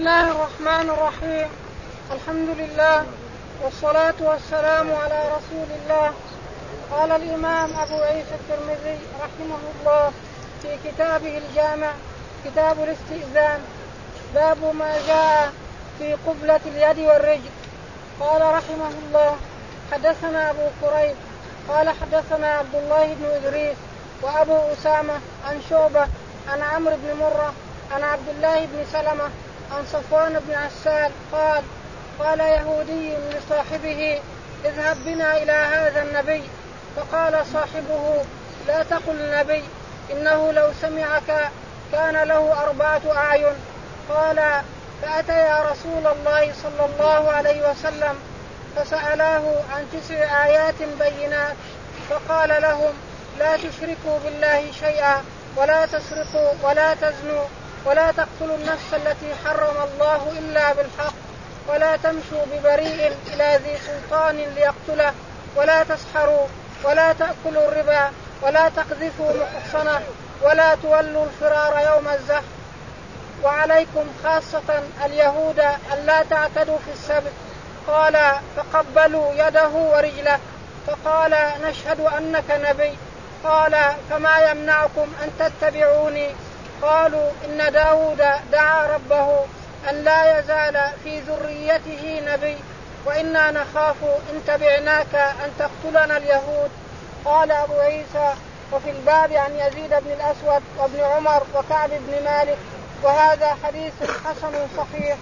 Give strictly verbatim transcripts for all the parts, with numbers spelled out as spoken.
الله الرحمن الرحيم. الحمد لله والصلاة والسلام على رسول الله. قال الإمام أبو عيسى الترمذي رحمه الله في كتابه الجامع كتاب الاستئذان باب ما جاء في قبلة اليد والرجل. قال رحمه الله حدثنا أبو كريب قال حدثنا عبد الله بن إدريس وأبو أسامة عن شعبة عن عمرو بن مرة عن عبد الله بن سلمة عن صفوان بن عسال قال قال يهودي لصاحبه اذهب بنا إلى هذا النبي. فقال صاحبه لا تقل النبي إنه لو سمعك كان له أربعة أعين. قال فأتيا رسول الله صلى الله عليه وسلم فسألاه عن تسع آيات بينات فقال لهم لا تشركوا بالله شيئا ولا تسرقوا ولا تزنوا ولا تقتلوا النفس التي حرم الله إلا بالحق ولا تمشوا ببريء إلى ذي سلطان ليقتله ولا تسحروا ولا تأكلوا الربا ولا تقذفوا محصنة ولا تولوا الفرار يوم الزحف وعليكم خاصة اليهود ألا تعتدوا في السبت. قال فقبلوا يده ورجله فقال نشهد أنك نبي. قال فما يمنعكم أن تتبعوني؟ قالوا إن داود دعا ربه أن لا يزال في ذريته نبي وإنا نخاف إن تبعناك أن تقتلنا اليهود. قال أبو عيسى وفي الباب عن يزيد بن الأسود وابن عمر وكعب بن مالك وهذا حديث حسن صحيح.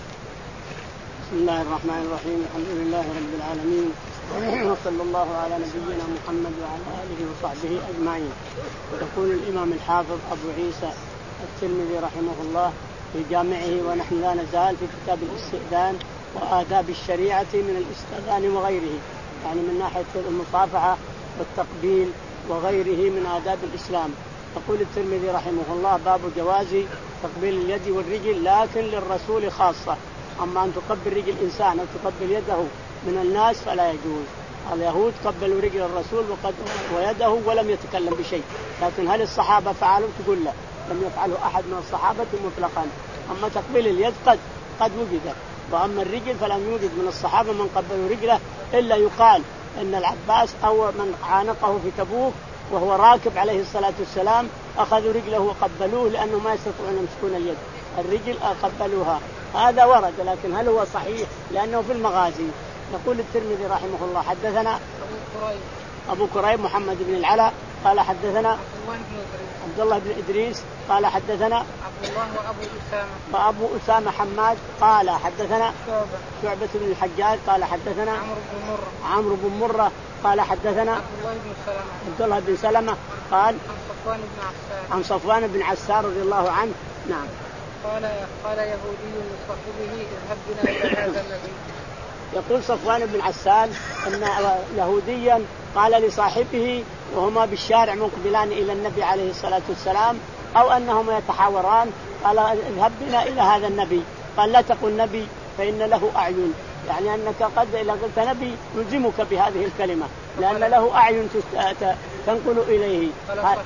بسم الله الرحمن الرحيم. الحمد لله رب العالمين وصلى الله على نبينا محمد وعلى آله وصحبه أجمعين. يقول الإمام الحافظ أبو عيسى الترمذي رحمه الله في جامعه ونحن لا نزال في كتاب الاستئذان وآداب الشريعة من الاستئذان وغيره، يعني من ناحية المصافحة والتقبيل وغيره من آداب الإسلام. يقول الترمذي رحمه الله باب جواز تقبيل اليد والرجل لكن للرسول خاصة، أما أن تقبل رجل إنسان أو تقبل يده من الناس فلا يجوز. اليهود قبلوا رجل الرسول وقد ويده ولم يتكلم بشيء، لكن هل الصحابة فعلوا؟ تقول لا، لم يفعله أحد من الصحابة مطلقا. أما تقبيل اليد قد قد وجد، وأما الرجل فلم يوجد من الصحابة من قبلوا رجله، إلا يقال أن العباس أو من عانقه في تبوك وهو راكب عليه الصلاة والسلام أخذوا رجله وقبلوه لأنه ما يستطيعون يمسكون اليد، الرجل قبلوها. هذا ورد، لكن هل هو صحيح؟ لأنه في المغازي. يقول الترمذي رحمه الله حدثنا أبو كريب محمد بن العلاء قال حدثنا عبد الله بن إدريس قال حدثنا عبد الله وأبو أسامة وأبو أسامة حماد قال حدثنا شعبة شعبة بن الحجاج قال حدثنا عمرو بن مرة عمرو بن مرة قال حدثنا عبد الله بن سلمة عبد الله بن سلمة قال عن صفوان بن عسال عن صفوان بن عسال رضي الله عنه. نعم. قال قال يهودي لصاحبه اذهب بنا إلى هذا النبي. يقول صفوان بن عسال أن يهوديا قال لصاحبه وهما بالشارع مقبلان إلى النبي عليه الصلاة والسلام أو أنهما يتحاوران، قال اذهب بنا إلى هذا النبي. قال لا تقل نبي فإن له أعين، يعني أنك قد إذا قلت نبي نلزمك بهذه الكلمة لأن له أعين تنقل إليه. قال صاحبه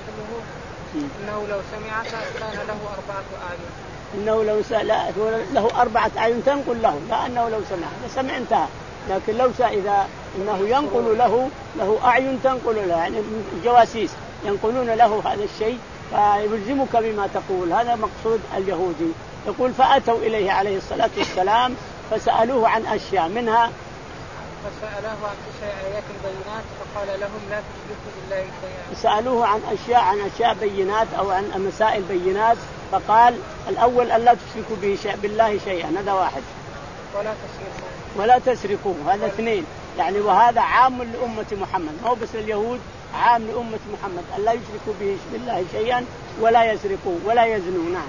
إنه لو سمعك كان له أربعة أعين، إنه لو لا له أربعة أعين تنقل له، لا أنه لو سمع سمع انتهى، لكن لو إذا إنه ينقل له له أعين تنقل له، يعني الجواسيس ينقلون له هذا الشيء فيلزمك بما تقول. هذا مقصود اليهودي. يقول فأتوا إليه عليه الصلاة والسلام فسألوه عن أشياء منها فسألوه عن تسع آيات بينات فقال لهم لا تشركوا بالله شيئا. سألوه عن أشياء عن أشياء بينات أو عن مسائل بينات، فقال الأول ألا تشركوا به شيء بالله شيئا، هذا واحد، ولا تسرقوا ولا تسرقوا هذا اثنين، يعني وهذا عام لأمة محمد، مو بس اليهود، عام لأمة محمد ألا يشركوا به بالله شيئا ولا يسرقوا ولا يزنوا. نعم.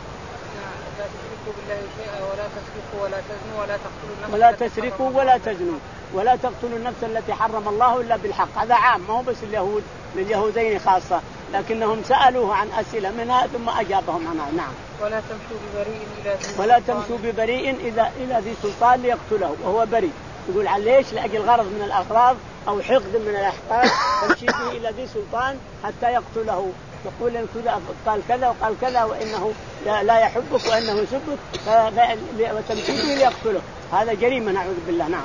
لا تشركوا بالله شيئا ولا تسرقوا ولا تزنوا ولا تقتلوا النفس ولا تسرقوا ولا تزنوا ولا تقتلوا النفس التي حرم الله إلا بالحق. هذا عام، ما هو بس اليهود، لليهودين خاصة، لكنهم سألوه عن أسئلة منها ثم أجابهم عنها. نعم. ولا تمشوا ببريء إلى ذي ولا تمشوا ببريء إذا إلى ذي سلطان ليقتله وهو بريء. يقول عن ليش؟ لأجل غرض من الأغراض أو حقد من الأحقاد تمشي به إلى ذي سلطان حتى يقتله، يقول إن كذا قال كذا وقال كذا وإنه لا يحبك وإنه يسبك وتمشي به ليقتله، هذا جريمة نعوذ بالله. نعم.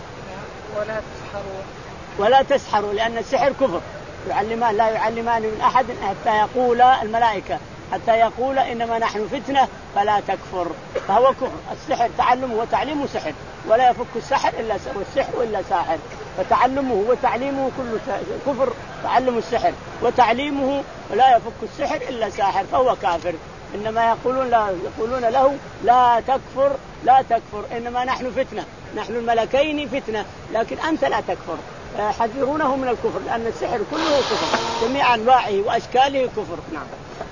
ولا تسحروا ولا تسحروا لأن السحر كفر، يعلمان لا يعلمان من أحد حتى يقول الملائكة حتى يقول إنما نحن فتنة فلا تكفر، فهو كفر. السحر تعلمه وتعليمه سحر، ولا يفك السحر إلا والسحر إلا ساحر، فتعلمه وتعليمه كله كفر، تعلم السحر وتعليمه لا يفك السحر إلا ساحر فهو كافر. إنما يقولون لا يقولون له لا تكفر لا تكفر إنما نحن فتنة، نحن الملكين فتنة لكن أنت لا تكفر، يحذرونه من الكفر لأن السحر كله كفر، جميع أنواعه وأشكاله كفر. نعم.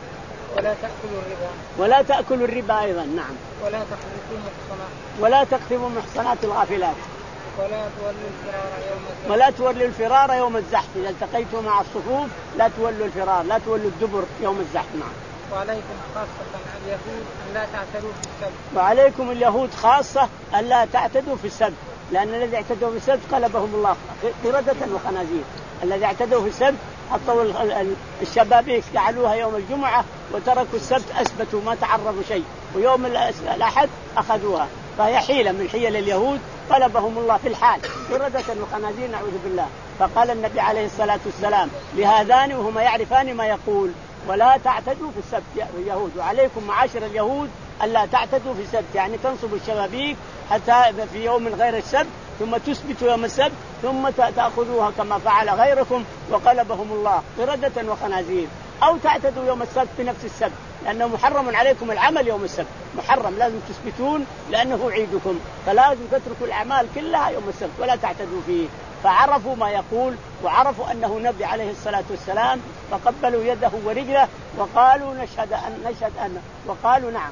ولا تأكلوا الربا ولا تأكلوا الربا أيضا. نعم. ولا تقذفوا محصنات ولا تقذفوا محصنات الغافلات. ولا تولوا الفرار يوم الزحف ولا تولوا الفرار يوم الزحف، إذا التقيتم مع الصفوف لا تولوا الفرار، لا تولوا الدبر يوم الزحف. نعم. وعليكم خاصة اليهود أن لا تعتدوا في السبت. وعليكم اليهود خاصة أن لا تعتدوا في السبت، لأن الذي اعتدوا في السبت قلبهم الله قردة وخنازير. الذي اعتدوا في السبت حطوا الشبابيك جعلوها يوم الجمعة وتركوا السبت، أثبتوا ما تعرضوا شيء، ويوم الأحد أخذوها، فهي حيلة من حيل اليهود قلبهم الله في الحال قردة وخنازير نعوذ بالله. فقال النبي عليه الصلاة والسلام لهذان وهما يعرفان ما يقول ولا تعتدوا في السبت يا اليهود، وعليكم معاشر اليهود ألا تعتدوا في السبت، يعني تنصبوا الشبابيك حتى في يوم غير السبت ثم تثبتوا يوم السبت ثم تأخذوها كما فعل غيركم وقلبهم الله قردة وخنازير، أو تعتدوا يوم السبت في نفس السبت لأنه محرم عليكم العمل يوم السبت، محرم لازم تثبتون لأنه عيدكم، فلازم تتركوا الأعمال كلها يوم السبت ولا تعتدوا فيه. فعرفوا ما يقول وعرفوا أنه نبي عليه الصلاة والسلام، فقبلوا يده ورجله وقالوا نشهد أن نشهد أن وقالوا نعم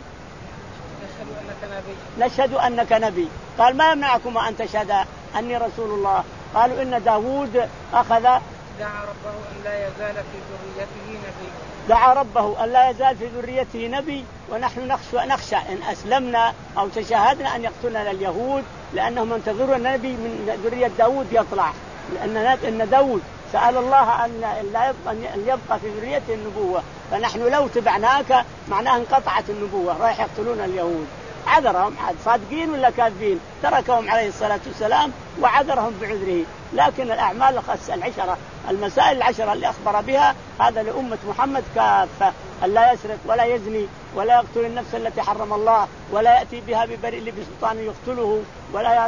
نشهد أنك نبي نشهد أنك نبي. قال ما يمنعكم أن تشهد أني رسول الله؟ قالوا إن داود أخذ دعا ربه أن لا يزال في ذريته نبي دعا ربه أن لا يزال في ذريته نبي، ونحن نخشى, نخشى إن أسلمنا أو تشاهدنا أن يقتلنا اليهود لأنهم ينتظرون النبي من ذرية داود يطلع، لأن إن داود سأل الله أن لا يبقى أن يبقى في ذريته النبوة، فنحن لو تبعناك معناه انقطعت النبوة، رايح يقتلون اليهود. عذرهم عاد صادقين ولا كاذبين، تركهم عليه الصلاة والسلام وعذرهم بعذره. لكن الأعمال العشرة المسائل العشرة اللي أخبر بها هذا لأمة محمد كافة، أن لا يسرق ولا يزني ولا يقتل النفس التي حرم الله ولا يأتي بها ببريء بسلطان يقتله ولا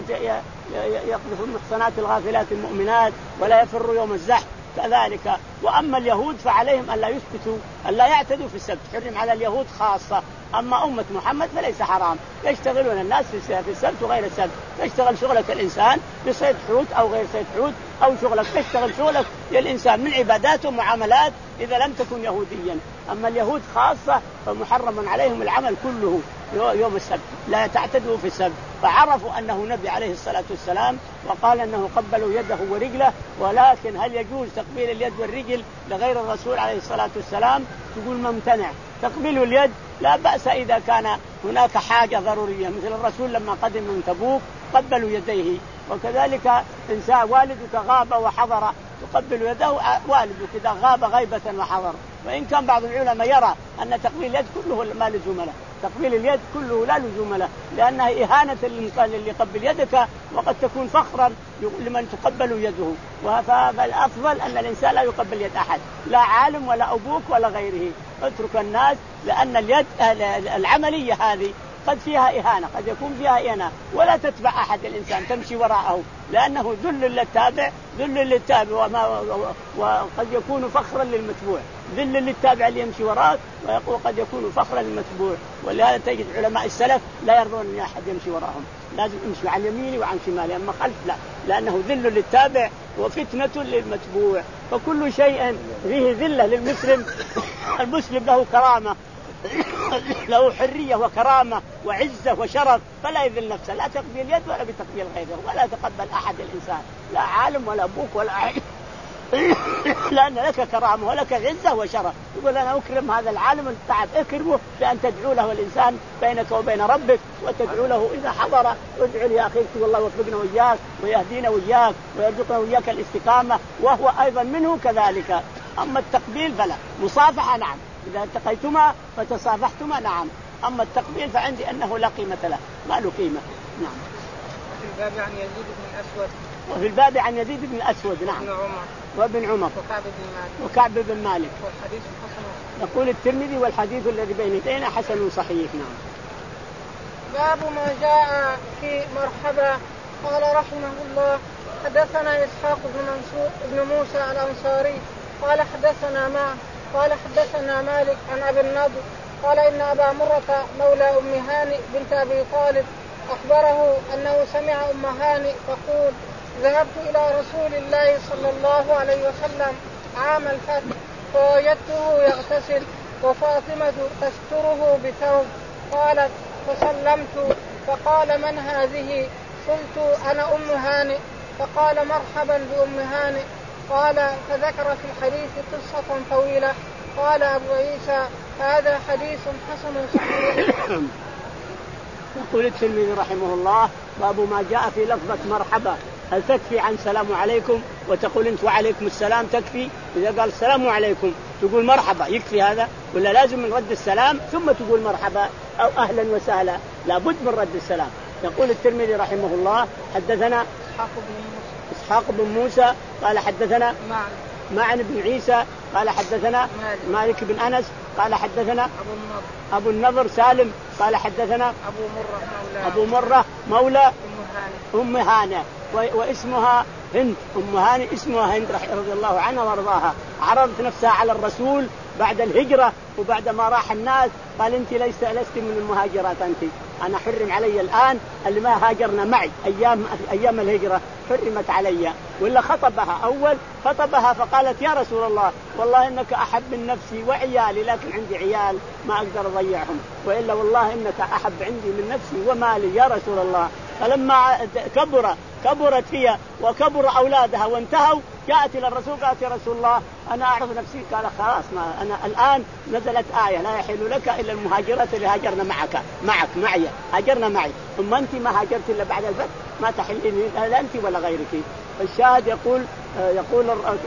يقذف المحصنات الغافلات المؤمنات ولا يفر يوم الزحف كذلك. وأما اليهود فعليهم أن لا يثبتوا أن لا يعتدوا في السبت، حرم على اليهود خاصة. أما أمة محمد فليس حرام، يشتغلون الناس في السبت وغير السبت، تشتغل شغلك الإنسان بصيد حوت أو غير صيد حوت، أو شغلك تشتغل شغلك للإنسان من عبادات ومعاملات إذا لم تكن يهوديا. أما اليهود خاصة فمحرم عليهم العمل كله يوم السبت، لا تعتدوا في السبت. فعرفوا أنه نبي عليه الصلاة والسلام وقال أنه قبلوا يده ورجله. ولكن هل يجوز تقبيل اليد والرجل لغير الرسول عليه الصلاة والسلام؟ تقول ممتنع. تقبيل اليد لا بأس إذا كان هناك حاجة ضرورية، مثل الرسول لما قدم من تبوك قبلوا يديه، وكذلك إنسان والدك غاب وحضر تقبل يده والدك إذا غاب غيبة وحضر. وإن كان بعض العلماء يرى أن تقبيل اليد كله ما لزوم له، تقبيل اليد كله لا لزوم له، لأنها إهانة اللي يقبل يدك وقد تكون فخرا لمن تقبل يده. فالأفضل أن الإنسان لا يقبل يد أحد، لا عالم ولا أبوك ولا غيره، اترك الناس، لأن اليد العملية هذه قد فيها إهانة، قد يكون فيها إهانة، ولا تتبع أحد الإنسان تمشي وراءه لأنه ذل للتابع ذل للتابع وما وقد يكون فخرا للمتبوع، ذل للتابع اللي يمشي وراك وقد يكون فخرا للمتبوع. ولهذا تجد علماء السلف لا يرضون أن أحد يمشي وراءهم، لازم يمشي عن يمينه وعن شماله، أما خلف لا، لأنه ذل للتابع وفتنة للمتبوع. فكل شيء فيه ذلة للمسلم، المسلم له كرامة له حرية وكرامة وعزة وشرف، فلا يذل نفسه لا تقبل يد ولا بتقبيل غيره، ولا تقبل أحد الإنسان، لا عالم ولا أبوك ولا لأن لك كرامة ولك عزة وشرف. يقول أنا أكرم هذا العالم التعب، اكرمه بأن تدعو له الإنسان بينك وبين ربك، وتدعو له إذا حضر وادعو لي أخي والله يوفقنا وإياك ويهدينا وإياك ويرزقنا وإياك الاستقامة، وهو أيضا منه كذلك. أما التقبيل فلا. مصافحة نعم، إذا التقيتما فتصافحتما نعم، أما التقبيل فعندي أنه لا قيمة له، ما له قيمة. نعم. في الباب عن يزيد بن الأسود. وفي الباب عن يزيد بن الأسود نعم. وابن عمر. وابن عمر. وكعب بن مالك. وكعب بن مالك. والحديث حسن. يقول الترمذي والحديث الذي بين يدينا حسن صحيح. نعم. باب ما جاء في مرحبا. قال رحمه الله حدثنا إسحاق بن منصور بن موسى الأنصاري قال حدثنا معه قال حدثنا مالك عن أبي النضر قال إن أبا مرة مولى أم هانئ بنت أبي طالب أخبره أنه سمع أم هانئ تقول ذهبت إلى رسول الله صلى الله عليه وسلم عام الفتح فوجدته يغتسل وفاطمة تستره بثوب. قالت فسلمت فقال من هذه؟ قلت أنا أم هانئ. فقال مرحبا بأم هانئ. قال فذكر في الحديث قصة طويلة. قال أبو عيسى هذا حديث حسن صحيح. يقول الترمذي رحمه الله باب ما جاء في لفظة مرحبا. هل تكفي عن سلام عليكم وتقول انت وعليكم السلام تكفي؟ إذا قال السلام عليكم تقول مرحبا يكفي هذا، ولا لازم من رد السلام ثم تقول مرحبا أو أهلا وسهلا؟ لابد من رد السلام. يقول الترمذي رحمه الله حدثنا إسحاق بن موسى إسحاق بن موسى قال حدثنا معن معن بن عيسى قال حدثنا مالك, مالك بن أنس قال حدثنا أبو النضر أبو النضر سالم قال حدثنا أبو مرة مولى أبو مرة مولى أم أم هانة واسمها هند. أم هانة اسمها هند رضي الله عنها وارضاها. عرضت نفسها على الرسول بعد الهجرة وبعد ما راح الناس قال أنت ليس لست من المهاجرات، أنت أنا حرم علي الآن اللي ما هاجرنا معي أيام أيام الهجرة حرمت علي. ولا خطبها أول خطبها فقالت يا رسول الله والله إنك أحب من نفسي وعيالي، لكن عندي عيال ما أقدر أضيعهم، وإلا والله إنك أحب عندي من نفسي ومالي يا رسول الله. فلما كبر كبرت فيها وكبر أولادها وانتهوا جاءت إلى الرسول قالت يا رسول الله أنا أعرف نفسي. قال خلاص ما أنا الآن نزلت آية لا يحل لك إلا المهاجرات اللي هاجرنا معك معك معي هاجرنا معي، ثم أنت ما هاجرت إلا بعد الفتح ما تحليني لا أنت ولا غيرك. الشاهد يقول يقول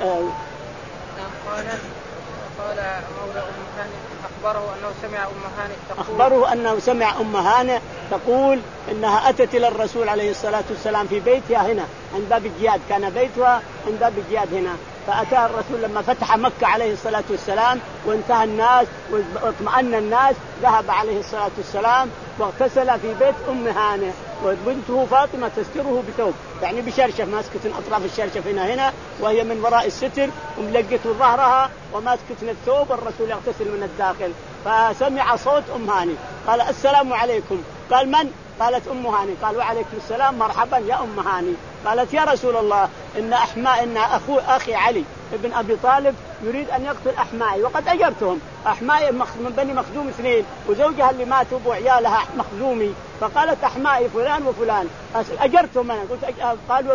قال قال مولى أم هانئ أخبره أنه سمع أم هانئ تقول أخبره أنه سمع أم هانئ تقول إنها أتت إلى الرسول عليه الصلاة والسلام في بيتها هنا عند باب الجياد، كان بيتها عند باب الجياد هنا. فأتى الرسول لما فتح مكة عليه الصلاة والسلام وانتهى الناس واطمأن الناس ذهب عليه الصلاة والسلام واغتسل في بيت أم هانئ وبنته فاطمة تستره بثوب، يعني بشرشف ماسكة أطراف الشرشف هنا هنا وهي من وراء الستر وملقت ظهرها وماسكة الثوب الرسول يغتسل من الداخل. فسمع صوت أم هانئ قال السلام عليكم. قال من؟ قالت أم هانئ. قال وعليكم السلام مرحبا يا أم هانئ. قالت يا رسول الله إن أحماء إن أخو أخي علي ابن أبي طالب يريد أن يقتل أحمائي وقد أجرتهم. أحمائي من بني مخزوم اثنين وزوجها اللي ماتوا وعيالها مخزومي. فقالت أحمائي فلان وفلان أجرتهم أنا. قلت قالوا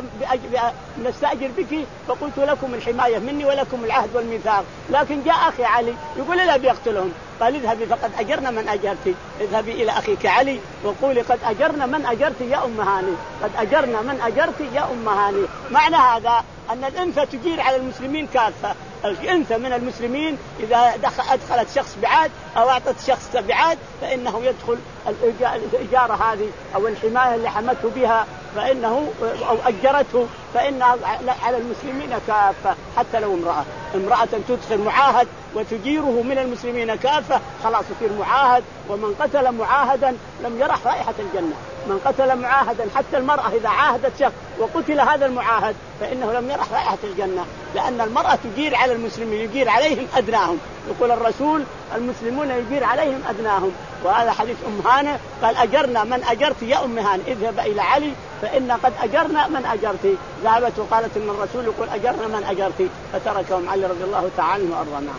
نستأجر بك فقلت لكم الحماية مني ولكم العهد والميثاق، لكن جاء أخي علي يقول لا بيقتلهم. قال اذهبي فقد أجرنا من أجرتي، اذهبي إلى أخيك علي وقولي قد أجرنا من أجرتي يا أم هانئ، قد أجرنا من أجرتي يا أم هانئ. معنى هذا أن الأنثى تجير على المسلمين كافة. الأنثى من المسلمين إذا أدخلت شخص بعاد أو أعطت شخص بعاد فإنه يدخل الإجارة هذه أو الحماية اللي حمته بها فإنه أو أجرته فإنها على المسلمين كافة. حتى لو امرأة امرأة تدخل معاهد وتجيره من المسلمين كافة خلاص يصير معاهد. ومن قتل معاهدا لم يرح رائحة الجنة. من قتل معاهدا حتى المرأة إذا عاهدت شخص وقتل هذا المعاهد فإنه لم يرح رائحة الجنة، لأن المرأة تجير على المسلمين يجير عليهم أدناهم. يقول الرسول المسلمون يجير عليهم أدناهم. وهذا حديث أم هانئ قال أجرنا من أجرت يا أم هانئ اذهب إلى علي فإن قد أجرنا من أجرتي. ذهبت وقالت إن الرسول يقول أجرنا من أجرتي فتركهم علي رضي الله تعالى وأرضى. نعم.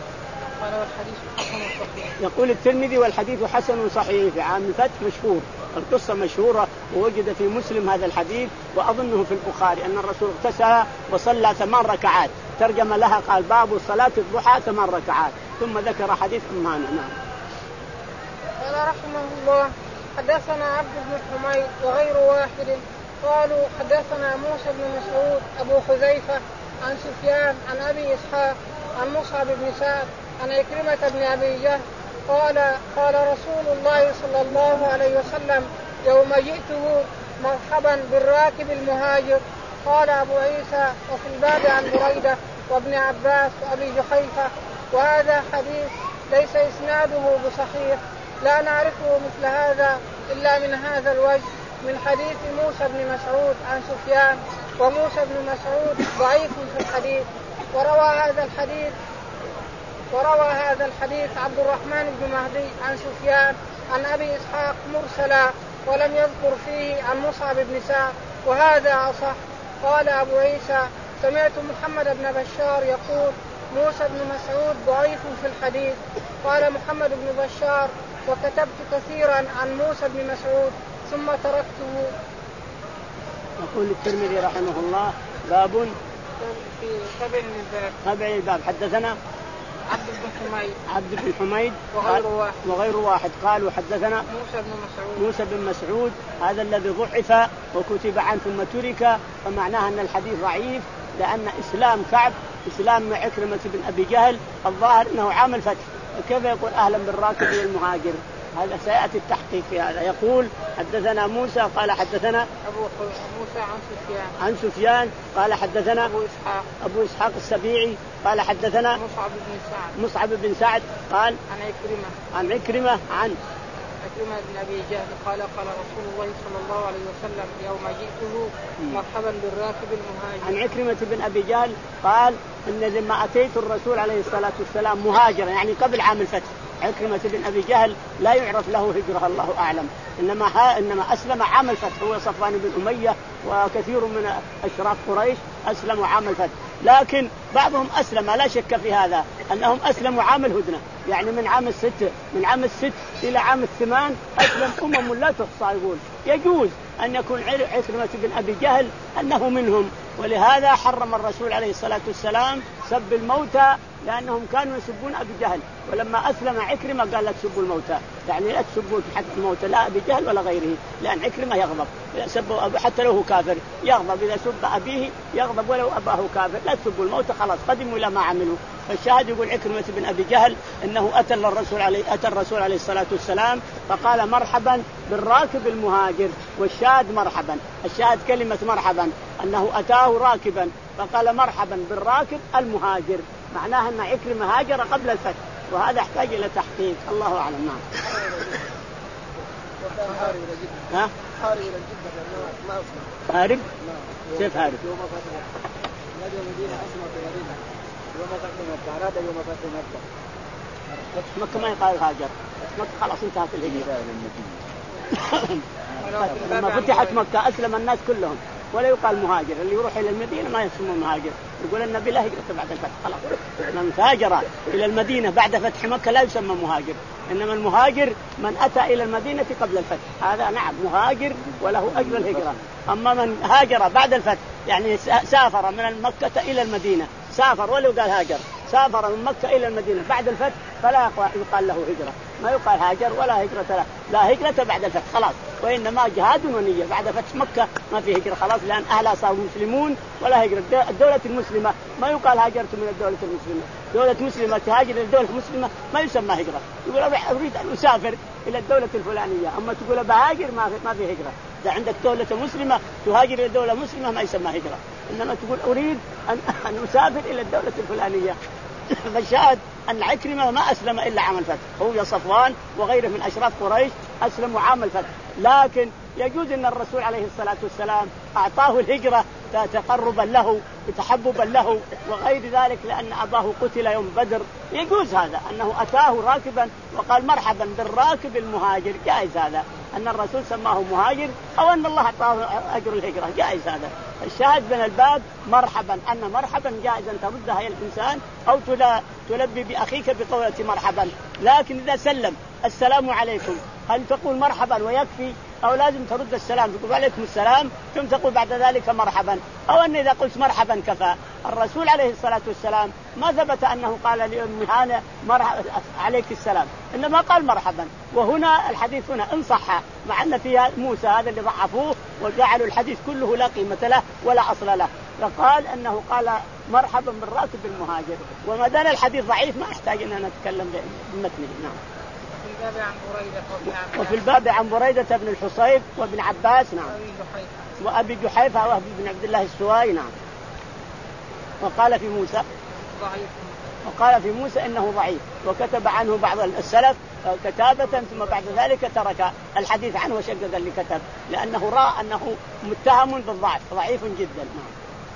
قال والحديث حسن صحيح. يقول الترمذي والحديث حسن صحيح في عام الفتح مشهور القصة مشهورة ووجد في مسلم هذا الحديث وأظنه في البخاري أن الرسول اغتسل وصلى ثمان ركعات، ترجم لها قال باب صلاة الضحى ثمان ركعات، ثم ذكر حديث أم هانئ. قال رحمه الله حدثنا عبد بن حميد وغير واحد قالوا حدثنا موسى بن مسعود أبو حذيفة عن سفيان عن أبي إسحاق عن مصعب بن سعد عن عكرمة بن أبي جهل قال قال رسول الله صلى الله عليه وسلم يوم جئته مرحبا بالراكب المهاجر. قال أبو عيسى وفي الباب عن بريدة وابن عباس وأبي جحيفة وهذا حديث ليس إسناده بصحيح، لا نعرفه مثل هذا إلا من هذا الوجه من حديث موسى بن مسعود عن سفيان، وموسى بن مسعود ضعيف في الحديث. وروى هذا الحديث وروى هذا الحديث عبد الرحمن بن مهدي عن سفيان عن أبي إسحاق مرسلا ولم يذكر فيه عن مصعب بن سعد وهذا أصح. قال أبو عيسى سمعت محمد بن بشار يقول موسى بن مسعود ضعيف في الحديث. قال محمد بن بشار وكتبت كثيرا عن موسى بن مسعود ثم تركته. يقول الترمذي رحمه الله باب في تبع الباب تبع الباب حدثنا عبد بن حميد عبد بن حميد وغير واحد وغير واحد قالوا حدثنا موسى بن مسعود موسى بن مسعود هذا الذي ضعف وكتب عنه ثم ترك، فمعناها أن الحديث ضعيف لأن إسلام كعب إسلام عكرمة بن أبي جهل الظاهر أنه عام الفتح، وكيف يقول أهلا بالراكب والمهاجر؟ هذا سيأتي التحقيق في هذا. يقول حدثنا موسى قال حدثنا أبو موسى عن سفيان عن سفيان قال حدثنا أبو إسحاق أبو إسحاق السبيعي قال حدثنا مصعب بن سعد مصعب بن سعد قال عن عكرمة عن عكرمة عن عكرمة بن أبي جهل قال قال رسول الله صلى الله عليه وسلم يوم جئته مرحبا بالراكب المهاجر. عن عكرمة بن أبي جهل قال إن لما أتيت الرسول عليه الصلاة والسلام مهاجرا يعني قبل عام الفتح. عكرمة بن أبي جهل لا يعرف له هجرة الله أعلم، إنما ها إنما أسلم عام الفتح، هو صفوان بن أمية وكثير من أشراف قريش أسلموا عام الفتح، لكن بعضهم أسلم لا شك في هذا أنهم أسلموا عام الهدنة، يعني من عام الست من عام الست إلى عام الثمان أسلم أمم لا تحصى. يقول يجوز أن يكون عكرمة بن أبي جهل أنه منهم، ولهذا حرم الرسول عليه الصلاة والسلام سب الموتى لأنهم كانوا يسبون أبي جهل، ولما أسلم عكرمة قال لا تسبوا الموتى، يعني لا تسبوا حتى الموتى لا أبي جهل ولا غيره، لأن عكرمة يغضب إذا سبوا أبي حتى لو هو كافر يغضب، إذا سب أبيه يغضب ولو أباه كافر، لا تسبوا الموتى خلاص قدموا إلى ما عملوا. فالشاهد يقول عكرمة بن أبي جهل أنه أتى الرسول عليه أتى الرسول عليه الصلاة والسلام فقال مرحبا بالراكب المهاجر، والشاهد مرحبا، الشاهد كلمة مرحبا أنه أتاه راكبا فقال مرحبا بالراكب المهاجر، معناها أن عكرمة هاجر قبل الفتح، وهذا يحتاج إلى تحقيق الله أعلم. نعم. ها؟ هارب إلى جدة ما أصلا. هارب؟ كيف هارب؟ يوم فتح نادي المدينة أسمى في المدينة يوم فتح مكة أراد يوم فتح مكة. مكة ما يقال هاجر، مكة خلاص انتهت الهجرة. لما فتحت مكة أسلم الناس كلهم ولا يقال مهاجر، اللي يروح إلى المدينة ما يسمى مهاجر، يقول النبي لا هجرة بعد الفتح خلاص. من هاجر إلى المدينة بعد فتح مكة لا يسمى مهاجر، إنما المهاجر من أتى إلى المدينة قبل الفتح هذا نعم مهاجر وله أجر الهجرة. أما من هاجر بعد الفتح يعني سافر من مكة إلى المدينة، سافر ولو قال هاجر، سافر من مكة إلى المدينة بعد الفتح فلا يقال له هجرة، ما يقال هاجر ولا هجرة له، لا هجرة بعد الفتح خلاص، وإنما جهاد ونية. بعد فتح مكة ما في هجرة خلاص لأن أهلها صاروا مسلمون ولا هجرة. الدولة المسلمة ما يقال هاجرت من الدولة المسلمة، دولة مسلمة تهاجر إلى الدولة المسلمة ما يسمى هجرة، يقول أريد أن أسافر إلى الدولة الفلانية، أما تقول بهاجر ما في ما في هجرة. إذا عندك دولة مسلمة تهاجر إلى دولة مسلمة ما يسمى هجرة، إنما تقول أريد أن أن أسافر إلى الدولة الفلانية. فالشاهد أن عكرمة ما أسلم إلا عام الفتح، هو يا صفوان وغيره من أشراف قريش أسلموا عام الفتح، لكن يجوز أن الرسول عليه الصلاة والسلام أعطاه الهجرة تقربا له وتحببا له وغير ذلك، لأن أباه قتل يوم بدر، يجوز هذا أنه أتاه راكبا وقال مرحبا بالراكب المهاجر، جائز هذا أن الرسول سماه مهاجر أو أن الله أعطاه أجر الهجرة، جائز هذا. الشاهد من الباب مرحبا، أن مرحبا جائز أن تردها إلى الإنسان أو تلبي بأخيك بقولة مرحبا، لكن إذا سلم السلام عليكم، هل تقول مرحبا ويكفي أو لازم ترد السلام تقول عليكم السلام ثم تقول بعد ذلك مرحبا، أو أن إذا قلت مرحبا كفى؟ الرسول عليه الصلاة والسلام ما ثبت أنه قال لأم هانة مرحبا عليك السلام، إنما قال مرحبا. وهنا الحديث هنا إن صح، مع أن فيها موسى هذا اللي ضعفوه وجعلوا الحديث كله لا قيمة له ولا أصل له، فقال أنه قال مرحبا بالراكب المهاجر. وما دام الحديث ضعيف ما يحتاج أن نتكلم بمتنه. نعم. وفي الباب عن بريدة بن الحصيب وابن عباس نعم وأبي جحيفة وأبي بن عبد الله السوائي نعم. وقال في موسى ضعيف، وقال في موسى إنه ضعيف، وكتب عنه بعض السلف كتابة ثم بعد ذلك ترك الحديث عنه وشقق اللي كتب، لأنه رأى أنه متهم بالضعف ضعيف جدا. نعم.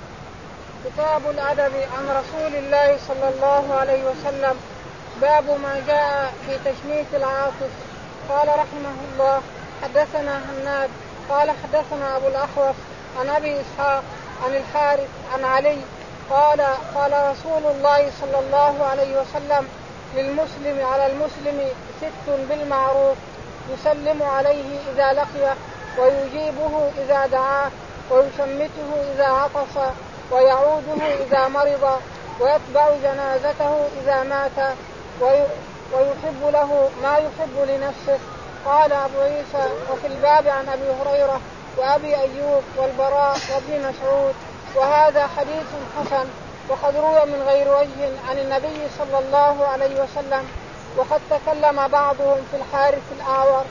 كتاب الأدب عن رسول الله صلى الله عليه وسلم. باب ما جاء في تشميت العاطف. قال رحمه الله حدثنا هناد قال حدثنا أبو الأحوص عن أبي إسحاق عن الحارث عن علي قال قال رسول الله صلى الله عليه وسلم للمسلم على المسلم ست بالمعروف، يسلم عليه إذا لقيه ويجيبه إذا دعاه ويشمته إذا عطس ويعوده إذا مرض ويتبع جنازته إذا مات ويحب له ما يحب لنفسه. قال أبو عيسى وفي الباب عن أبي هريرة وأبي أيوب والبراء وابن مسعود، وهذا حديث حسن وقد روى من غير وجه عن النبي صلى الله عليه وسلم، وقد تكلم بعضهم في الحارث الأعور.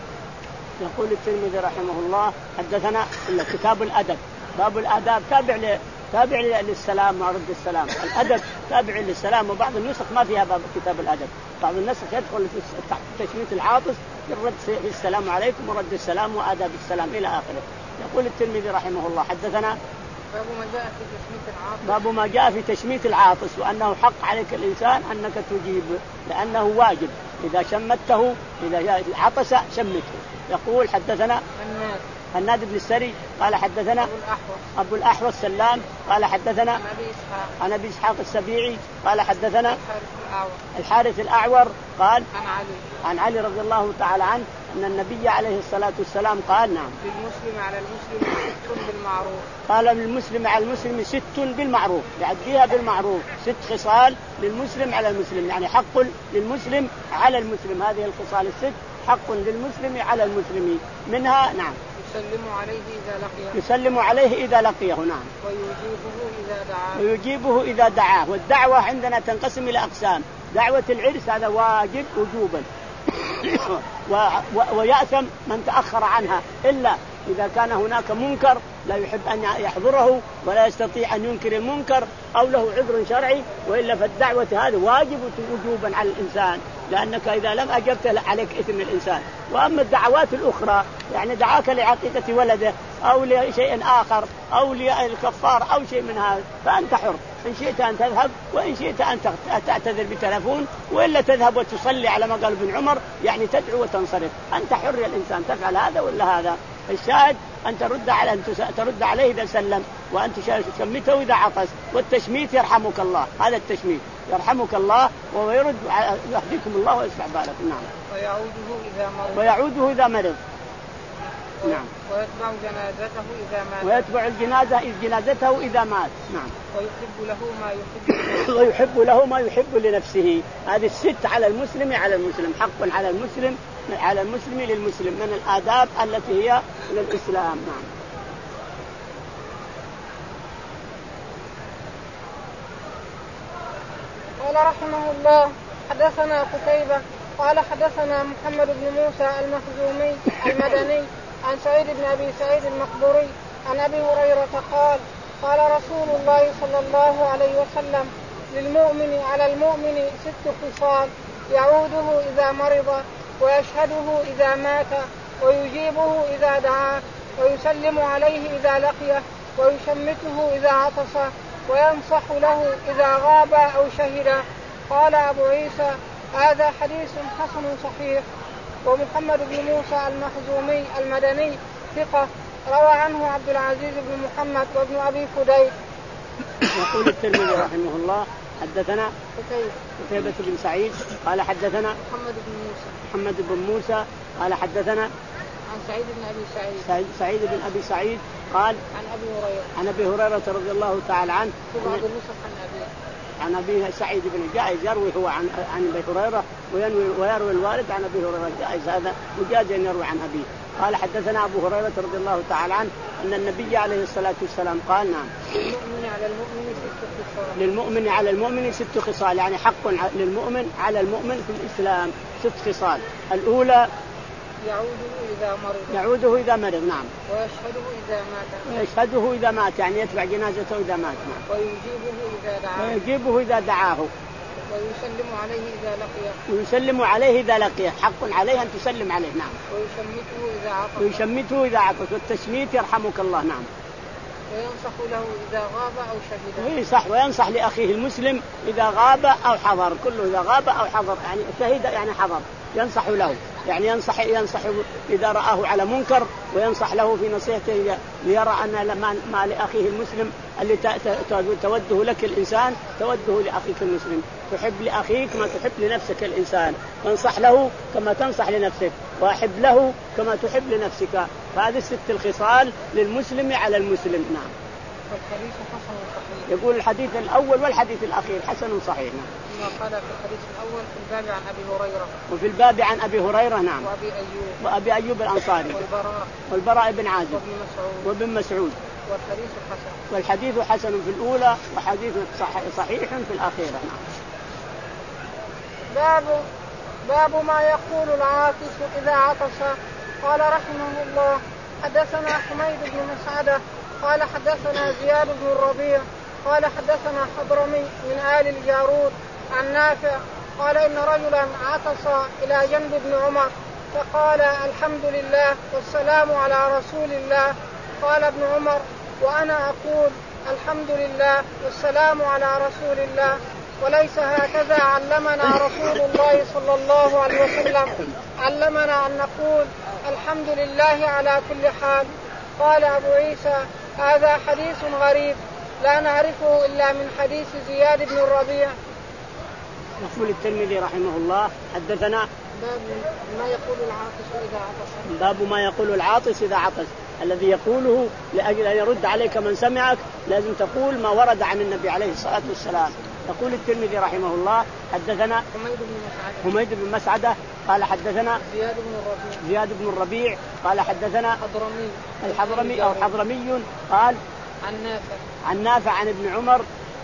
يقول الترمذي رحمه الله حدثنا كتاب الأدب باب الآداب تابع ل تابع للسلام ورد السلام. الأدب تابع للسلام، وبعض النسخ ما فيها باب كتاب الأدب، بعض النسخ يدخل في تشميت العاطس يرد في السلام عليكم ورد السلام وآداب السلام إلى آخره. يقول الترمذي رحمه الله حدثنا باب ما جاء في تشميت العاطس باب ما جاء في تشميت العاطس وأنه حق عليك الإنسان أنك تجيب، لأنه واجب إذا شمته إذا عطس شمته. يقول حدثنا الناس هناد بن السري قال حدثنا أبو الأحوص أبو الأحوص سلام قال حدثنا عن أبي إسحاق عن أبي إسحاق السبيعي قال حدثنا الحارث الأعور الحارث الأعور قال عن علي عن علي رضي الله تعالى عنه أن النبي عليه الصلاة والسلام قال نعم للمسلم على المسلم ست بالمعروف. قال للمسلم على المسلم ست بالمعروف، يعديها بالمعروف ست خصال للمسلم على المسلم، يعني حق للمسلم على المسلم، هذه الخصال الست حق للمسلم على المسلم. منها نعم يسلم عليه إذا لقيه يسلم عليه إذا لقيه نعم ويجيبه إذا دعاه ويجيبه إذا دعاه. والدعوة عندنا تنقسم إلى أقسام، دعوة العرس هذا واجب وجوبا و... و... ويأثم من تأخر عنها إلا إذا كان هناك منكر لا يحب أن يحضره ولا يستطيع أن ينكر المنكر أو له عذر شرعي، وإلا فالدعوة هذا واجب وجوبا على الإنسان، لأنك إذا لم أجبت عليك إثم الإنسان. وأما الدعوات الأخرى يعني دعاك لعقيقة ولده أو لشيء آخر أو للكفار أو شيء من هذا فأنت حر، إن شئت أن تذهب وإن شئت أن تعتذر بتلفون، وإلا تذهب وتصلي على ما قال ابن عمر يعني تدعو وتنصرف. أنت حر يا الإنسان تفعل هذا ولا هذا. الشاهد أن ترد على أن ترد عليه إذا سلم، وأن تشمته إذا عطس. والتشميت يرحمك الله، هذا التشميت يرحمك الله ويرد يهديكم الله ويصلح بالكم. نعم. ويعوده إذا مرض ويعوده إذا مرض نعم. ويتبع جنازته إذا مات ويتبع الجنازة جنازته إذا مات نعم. ويحب له ما يحب ويحب له ما يحب لنفسه. هذه الست على المسلم على المسلم، حق على المسلم على المسلم للمسلم من الآداب التي هي للإسلام. نعم. قال رحمه الله حدثنا قتيبة قال حدثنا محمد بن موسى المخزومي المدني عن سعيد بن أبي سعيد المقبوري عن أبي هريرة قال قال رسول الله صلى الله عليه وسلم للمؤمن على المؤمن ست خصال، يعوده إذا مرض ويشهده إذا مات ويجيبه إذا دعاه ويسلم عليه إذا لقيه ويشمته إذا عطس وينصح له إذا غاب أو شهد. قال أبو عيسى هذا حديث حسن صحيح. ومحمد بن موسى المخزومي المدني ثقة روى عنه عبد العزيز بن محمد وابن أبي فديك. يقول الترمذي رحمه الله حدثنا قتيبة قتيبة بن سعيد قال حدثنا محمد بن موسى محمد بن موسى قال حدثنا عن سعيد بن أبي سعيد سعيد, سعيد بن أبي سعيد قال عن أبي هريرة عن أبي هريرة رضي الله تعالى عنه في بعض النسخ عن أبيه عن أبي سعيد بن جائز يروي هو عن عن أبي هريرة ويروي ويروي الوالد عن أبي هريرة جائز هذا وجاز أن يروي عن أبيه. قال حدثنا أبو هريرة رضي الله تعالى عنه أن النبي عليه الصلاة والسلام قال نعم للمؤمن على المؤمن ست خصال للمؤمن على المؤمن ست خصال يعني حق للمؤمن على المؤمن في الإسلام ست خصال. الأولى يعوده إذا مرض يعوده إذا مرض نعم ويشهده إذا مات ويشهده إذا مات يعني يتبع جنازته إذا مات نعم ويجيبه إذا دعاه ويجيبه إذا دعاه ويسلم عليه إذا لقيه ويسلم عليه إذا لقيه حق عليه أن تسلم عليه نعم ويشمته إذا عطس ويشمته إذا عطس والتشميت يرحمك الله نعم وينصح له إذا غاب أو شهد وينصح وينصح لأخيه المسلم إذا غاب أو حضر كله إذا غاب أو حضر يعني شهد يعني حضر ينصح له يعني ينصح ينصح إذا رآه على منكر وينصح له في نصيحته ليرى أن ما لأخيه المسلم اللي توده لك الإنسان توده لأخيك المسلم تحب لأخيك ما تحب لنفسك الإنسان وانصح له كما تنصح لنفسك وأحب له كما تحب لنفسك. فهذه الست الخصال للمسلم على المسلم نعم. والحديث حسن صحيح. يقول الحديث الأول والحديث الأخير حسن صحيح نعم. ما قال في الحديث الأول في الباب عن أبي هريرة وفي الباب عن أبي هريرة نعم وأبي أيوب وأبي أيوب الأنصاري والبراء والبراء بن عازب وابن مسعود وابن مسعود والحديث حسن والحديث حسن في الأولى وحديث صحيح في الأخيرة نعم. باب باب ما يقول العاطس إذا عطس. قال رحمه الله حدثنا حميد بن مسعدة قال حدثنا زياد بن الربيع قال حدثنا حضرمي من آل الجارود عن نافع قال إن رجلا عطس إلى جنب ابن عمر فقال الحمد لله والسلام على رسول الله. قال ابن عمر وأنا أقول الحمد لله والسلام على رسول الله وليس هكذا علمنا رسول الله صلى الله عليه وسلم علمنا أن نقول الحمد لله على كل حال. قال أبو عيسى هذا حديث غريب لا نعرفه إلا من حديث زياد بن الربيع. يقول الترمذي رحمه الله حدثنا باب ما يقول العاطس إذا عطس. باب ما يقول العاطس إذا عطس الذي يقوله لأجل أن يرد عليك من سمعك لازم تقول ما ورد عن النبي عليه الصلاة والسلام. يقول الترمذي رحمه الله حدثنا حميد بن مسعدة حميد بن مسعدة قال حدثنا زياد بن الربيع زياد بن الربيع قال حدثنا حضرمي الحضرمي أو حضرمي قال عن نافع عن نافع عن ابن عمر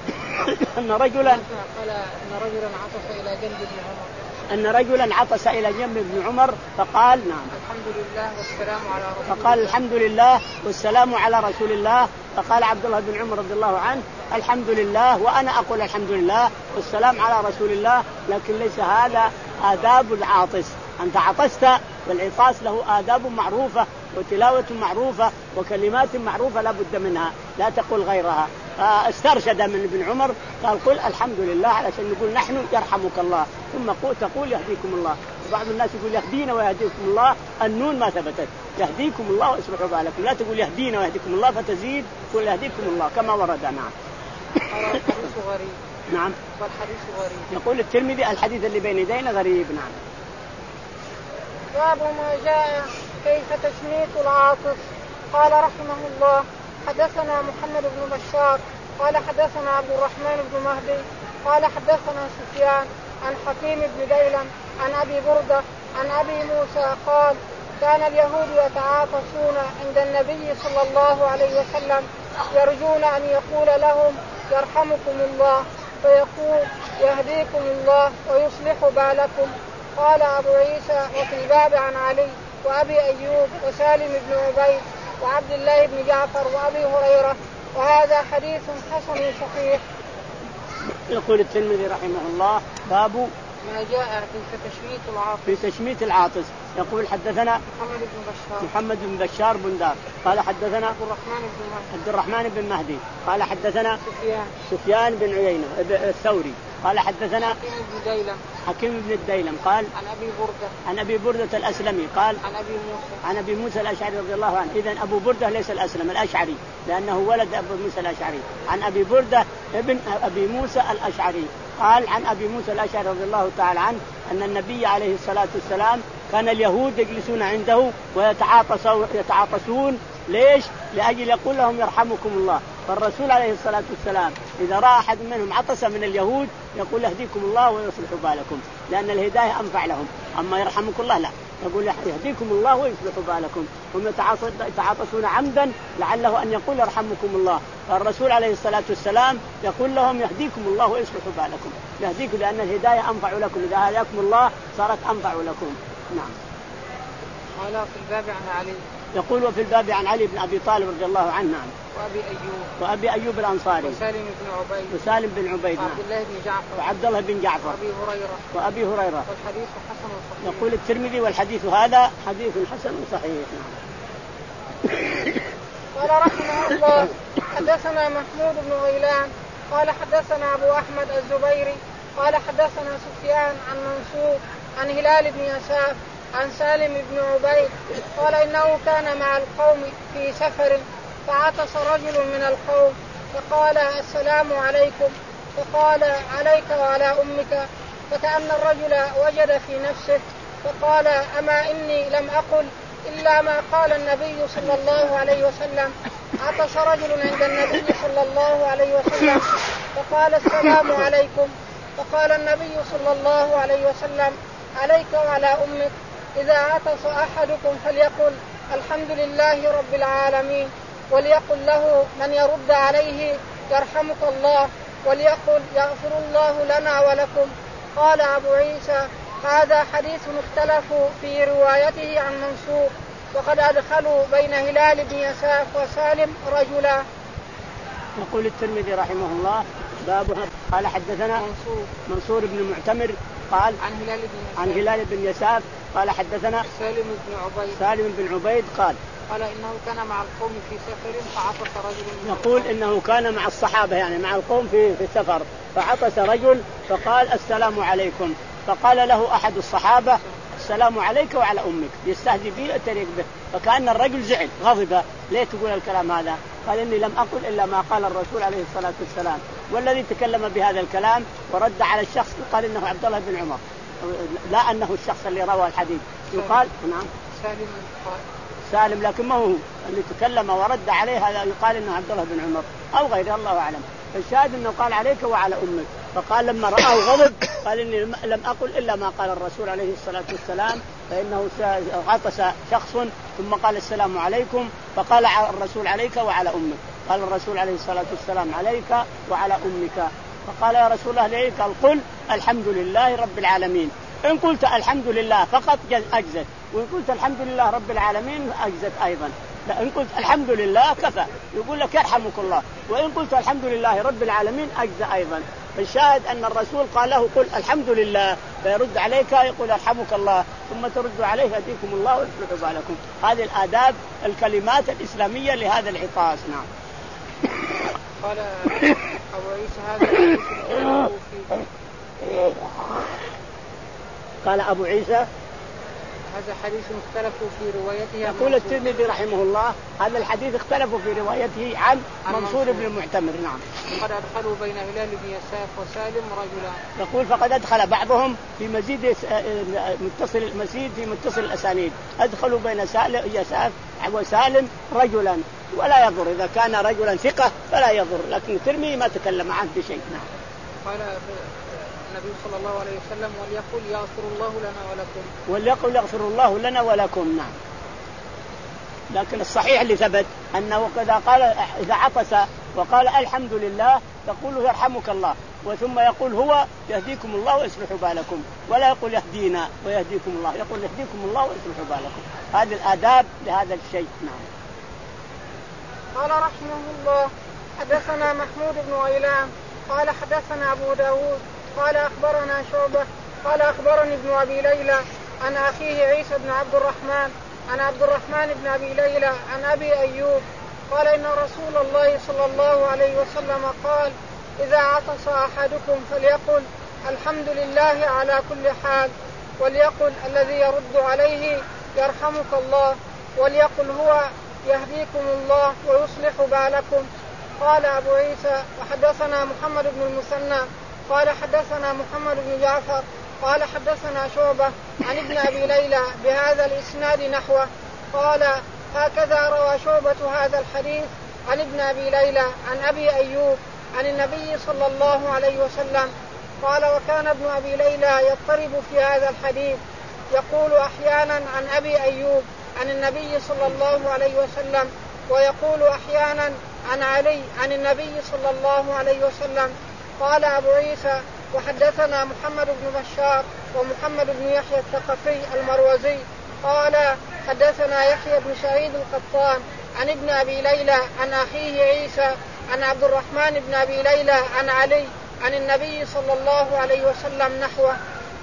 أن رجلا قال أن رجلا عطس إلى جنب ابن عمر أن رجلا عطس إلى جنب ابن عمر فقال نعم الحمد لله والسلام على رسول الله فقال الحمد لله والسلام على رسول الله. فقال عبد الله بن عمر رضي الله عنه الحمد لله وأنا أقول الحمد لله والسلام على رسول الله لكن ليس هذا آداب العاطس. أنت عطست والعطاس له آداب معروفة وتلاوة معروفة وكلمات معروفة لا بد منها لا تقول غيرها. فاسترشد من ابن عمر قال قل الحمد لله علشان نقول نحن يرحمك الله ثم تقول يهديكم الله. بعض الناس يقول يهدينا ويهديكم الله النون ما ثبتت يهديكم الله واسمحوا بالكم لا تقول يهدينا ويهديكم الله فتزيد قل يهديكم الله كما ورد. نعم. الحديث غريب. نعم. والحديث غريب. يقول الترمذي الحديث اللي بين يدينا غريب. نعم. باب ما جاء كيف تشميت العاطس. قال رحمه الله حدثنا محمد بن بشار قال حدثنا عبد الرحمن بن مهدي قال حدثنا سفيان عن حكيم بن ديلم عن أبي بردة عن أبي موسى قال كان اليهود يتعاطسون عند النبي صلى الله عليه وسلم يرجون أن يقول لهم يرحمكم الله فيقول يهديكم الله ويصلح بالكم. قال أبو عيسى وفي الباب عن علي وأبي أيوب وسالم بن عبيد وعبد الله بن جعفر وأبي هريرة وهذا حديث حسن صحيح. يقول الترمذي رحمه الله باب ما جاء في تشميت العاطس في تشميت العاطس. يقول حدثنا محمد بن بشار محمد بن بشار بندار قال حدثنا عبد الرحمن بن مهدي عبد الرحمن بن مهدي قال حدثنا سفيان سفيان بن عيينة الثوري قال حدثنا حكيم بن ديلم حكيم بن الديلم قال عن أبي بردة عن أبي بردة الأسلمي قال عن أبي موسى عن أبي موسى الأشعري رضي الله عنه. إذن أبو بردة ليس الأسلم الأشعري لأنه ولد أبو موسى الأشعري. عن أبي بردة ابن أبي موسى الأشعري قال عن أبي موسى الأشعري رضي الله تعالى عنه أن النبي عليه الصلاة والسلام كان اليهود يجلسون عنده ويتعاطسون. ليش؟ لأجل يقول لهم يرحمكم الله. فالرسول عليه الصلاة والسلام إذا رأى أحد منهم عطس من اليهود يقول يهديكم الله ويصلح بالكم، لأن الهداية أنفع لهم. أما يرحمكم الله لا، يقول يهديكم الله ويصلح بالكم. هم يتعاطسون عمدا لعله أن يقول يرحمكم الله، فالرسول عليه الصلاة والسلام يقول لهم يهديكم الله ويصلح بالكم، يهديكم لأن الهداية أنفع لكم، إذا هداكم الله صارت أنفع لكم. نعم. قال في الباب عن علي، يقول وفي الباب عن علي بن أبي طالب رضي الله عنه وأبي أيوب وأبي أيوب الأنصاري وسالم بن عبيد وسالم بن عبيد وعبد الله بن جعفر وعبد الله بن جعفر وأبي هريرة وأبي هريرة والحديث حسن صحيح. يقول الترمذي والحديث هذا حديث حسن صحيح. قال رحمه الله حدثنا محمود بن غيلان قال حدثنا أبو أحمد الزبيري قال حدثنا سفيان عن منصور عن هلال بن يساف عن سالم بن عبيد قال إنه كان مع القوم في سفر فعطس رجل من القوم فقال السلام عليكم، فقال عليك وعلى أمك، فكأن الرجل وجد في نفسه فقال أما إني لم أقل إلا ما قال النبي صلى الله عليه وسلم. عطس رجل عند النبي صلى الله عليه وسلم فقال السلام عليكم، فقال النبي صلى الله عليه وسلم عليك وعلى أمك. إذا عطس أحدكم فليقل الحمد لله رب العالمين، وليقل له من يرد عليه يرحمك الله، وليقل يغفر الله لنا ولكم. قال أبو عيسى هذا حديث اختلفوا في روايته عن منصور، وقد أدخلوا بين هلال بن يساف وسالم رجلا. يقول الترمذي رحمه الله بابها قال حدثنا منصور, منصور بن المعتمر قال عن هلال بن يساف, عن هلال بن يساف قال حدثنا سالم بن عبيد سالم بن عبيد قال قال إنه كان مع القوم في سفر فعطس رجل. يقول إنه كان مع الصحابة يعني مع القوم في في السفر فعطس رجل فقال السلام عليكم، فقال له أحد الصحابة السلام عليك وعلى أمك، يستهزئ به التريق به، فكأن الرجل زعل غضب ليه تقول الكلام هذا؟ قال إني لم أقل إلا ما قال الرسول عليه الصلاة والسلام. والذي تكلم بهذا الكلام ورد على الشخص قال إنه عبد الله بن عمر، لا أنه الشخص اللي روى الحديث. يقال نعم سالم سالم لكن ما هو اللي تكلم ورد عليه هذا، يقال إنه عبد الله بن عمر أو غيره الله أعلم. فالشاهد إنه قال عليك وعلى أمك، فقال لما رآه غضب قال إني لم أقل إلا ما قال الرسول عليه الصلاة والسلام، فإنه عطس شخص ثم قال السلام عليكم، فقال الرسول عليك وعلى أمك، قال الرسول عليه الصلاة والسلام عليك وعلى أمك. فقال يا رسول الله ليه؟ قال قل الحمد لله رب العالمين. إن قلت الحمد لله فقط أجزت، وإن قلت الحمد لله رب العالمين أجزت أيضا. إن قلت الحمد لله كفى، يقول لك يرحمك الله، وإن قلت الحمد لله رب العالمين أجزى أيضا. فالشاهد أن الرسول قال له قل الحمد لله، فيرد عليك يقول يرحمك الله، ثم ترد عليه يهديكم الله ويصلح بالكم. هذه الآداب الكلمات الإسلامية لهذا العطاس. نعم. قال أبو عيسى هذا قال أبو عيسى هذا حديث اختلفوا في روايته. يقول الترمذي رحمه الله هذا الحديث اختلفوا في روايته عن, عن منصور بن المعتمر. نعم. فقد أدخلوا بين هلال بن يساف وسالم رجلا. يقول فقد أدخل بعضهم في مزيد متصل المزيد في متصل الأسانيد، أدخلوا بين يساف وسالم رجلا، ولا يضر إذا كان رجلا ثقة فلا يضر، لكن الترمذي ما تكلم عنه بشيء. نعم. قال النبي صلى الله عليه وسلم وليقل يغفر الله لنا ولكم، وليقل يغفر الله لنا ولكم. نعم. لكن الصحيح اللي ثبت أنه إذا قال إذا عطس وقال الحمد لله تقول يرحمك الله، وثم يقول هو يهديكم الله ويصلح بالكم، ولا يقول يهدينا ويهديكم الله، يقول يهديكم الله ويصلح بالكم. هذه الآداب لهذا الشيء. نعم. قال رحمه الله حدثنا محمود بن غيلان قال حدثنا أبو داود قال أخبرنا شعبة قال أخبرني ابن أبي ليلى عن أخيه عيسى بن عبد الرحمن عن عبد الرحمن بن أبي ليلى عن أبي أيوب قال إن رسول الله صلى الله عليه وسلم قال إذا عطس أحدكم فليقل الحمد لله على كل حال، وليقل الذي يرد عليه يرحمك الله، وليقل هو يهديكم الله ويصلح بالكم. قال أبو عيسى وحدثنا محمد بن المثنى قال حدثنا محمد بن جعفر قال حدثنا شعبة عن ابن أبي ليلى بهذا الإسناد نحوه. قال هكذا روى شعبة هذا الحديث عن ابن أبي ليلى عن أبي أيوب عن النبي صلى الله عليه وسلم. قال وكان ابن أبي ليلى يضطرب في هذا الحديث يقول أحيانا عن أبي أيوب عن النبي صلى الله عليه وسلم ويقول أحيانا عن علي عن النبي صلى الله عليه وسلم. قال أبو عيسى وحدثنا محمد بن بشار ومحمد بن يحيى الثقفي المروزي قال حدثنا يحيى بن سعيد القطان عن ابن أبي ليلى عن أخيه عيسى عن عبد الرحمن بن أبي ليلى عن علي عن النبي صلى الله عليه وسلم نحوه.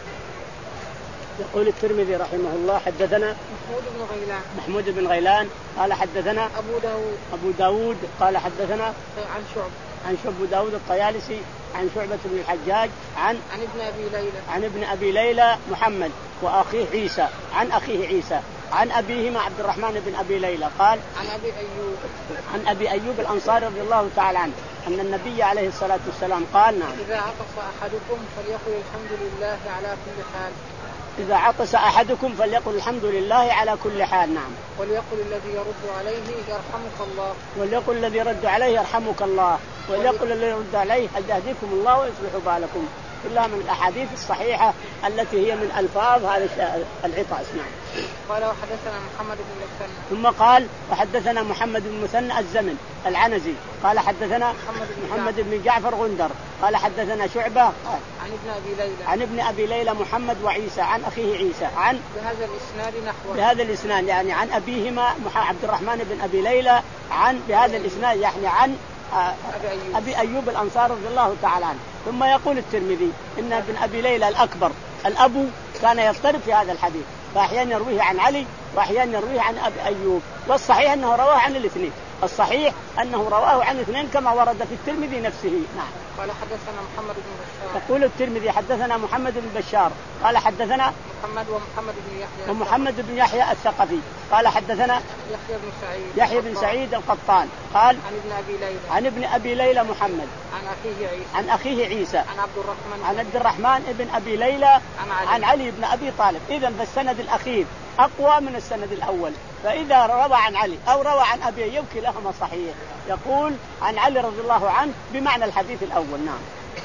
يقول الترمذي رحمه الله حدثنا محمود بن غيلان محمود بن غيلان قال حدثنا أبو داود أبو داود قال حدثنا عن شعب عن شعب داود الطيالسي عن شعبة بن الحجاج عن عن ابن أبي ليلى عن ابن أبي ليلى محمد وأخيه عيسى عن أخيه عيسى عن أبيهما عبد الرحمن بن أبي ليلى قال عن أبي أيوب عن أبي أيوب الأنصاري رضي الله تعالى عنه أن النبي عليه الصلاة والسلام قال نعم إذا عطس أحدكم فليقل الحمد لله على كل حال إذا عطس أحدكم فليقل الحمد لله على كل حال. نعم. وليقل الذي يرد عليه يرحمك الله وليقل الذي يرد عليه يرحمك الله وليقل الذي يرد عليه يهديكم الله ويصلح بالكم. كلها من الأحاديث الصحيحة التي هي من ألفاظ هذا العطاس. نعم. قال وحدثنا محمد بن المثنى ثم قال وحدثنا محمد بن المثنى الزمن العنزي قال حدثنا محمد بن, محمد بن جعفر غندر قال حدثنا شعبة قال عن ابن أبي ليلى عن ابن أبي ليلى محمد وعيسى عن أخيه عيسى عن بهذا الإسناد نحوه بهذا الإسناد يعني عن أبيهما عبد الرحمن بن أبي ليلى عن بهذا الإسناد يعني عن أبي أيوب, أبي أيوب الأنصاري رضي الله تعالى عنه. ثم يقول الترمذي إن ابن أبي ليلى الأكبر الأبو كان يضطرب في هذا الحديث فأحيانا يرويه عن علي وأحيانا يرويه عن أبي أيوب والصحيح أنه رواه عن الاثنين الصحيح أنه رواه عن اثنين كما ورد في الترمذي نفسه. نعم. قال حدثنا محمد بن بشار يقول الترمذي حدثنا محمد بن بشار قال حدثنا محمد ومحمد بن يحيى ومحمد بن يحيى الثقفي قال حدثنا يحيى بن سعيد يحيى بن سعيد القطان قال عن ابن أبي ليلى عن ابن أبي ليلى محمد عن أخيه عيسى عن أخيه عيسى عن عبد الرحمن عن عبد الرحمن بن أبي ليلى عن علي, عن علي بن أبي طالب. إذن فالسند الأخير أقوى من السند الأول. فإذا روى عن علي أو روى عن أبي أيوب كلاهما صحيح. يقول عن علي رضي الله عنه بمعنى الحديث الأول. نعم.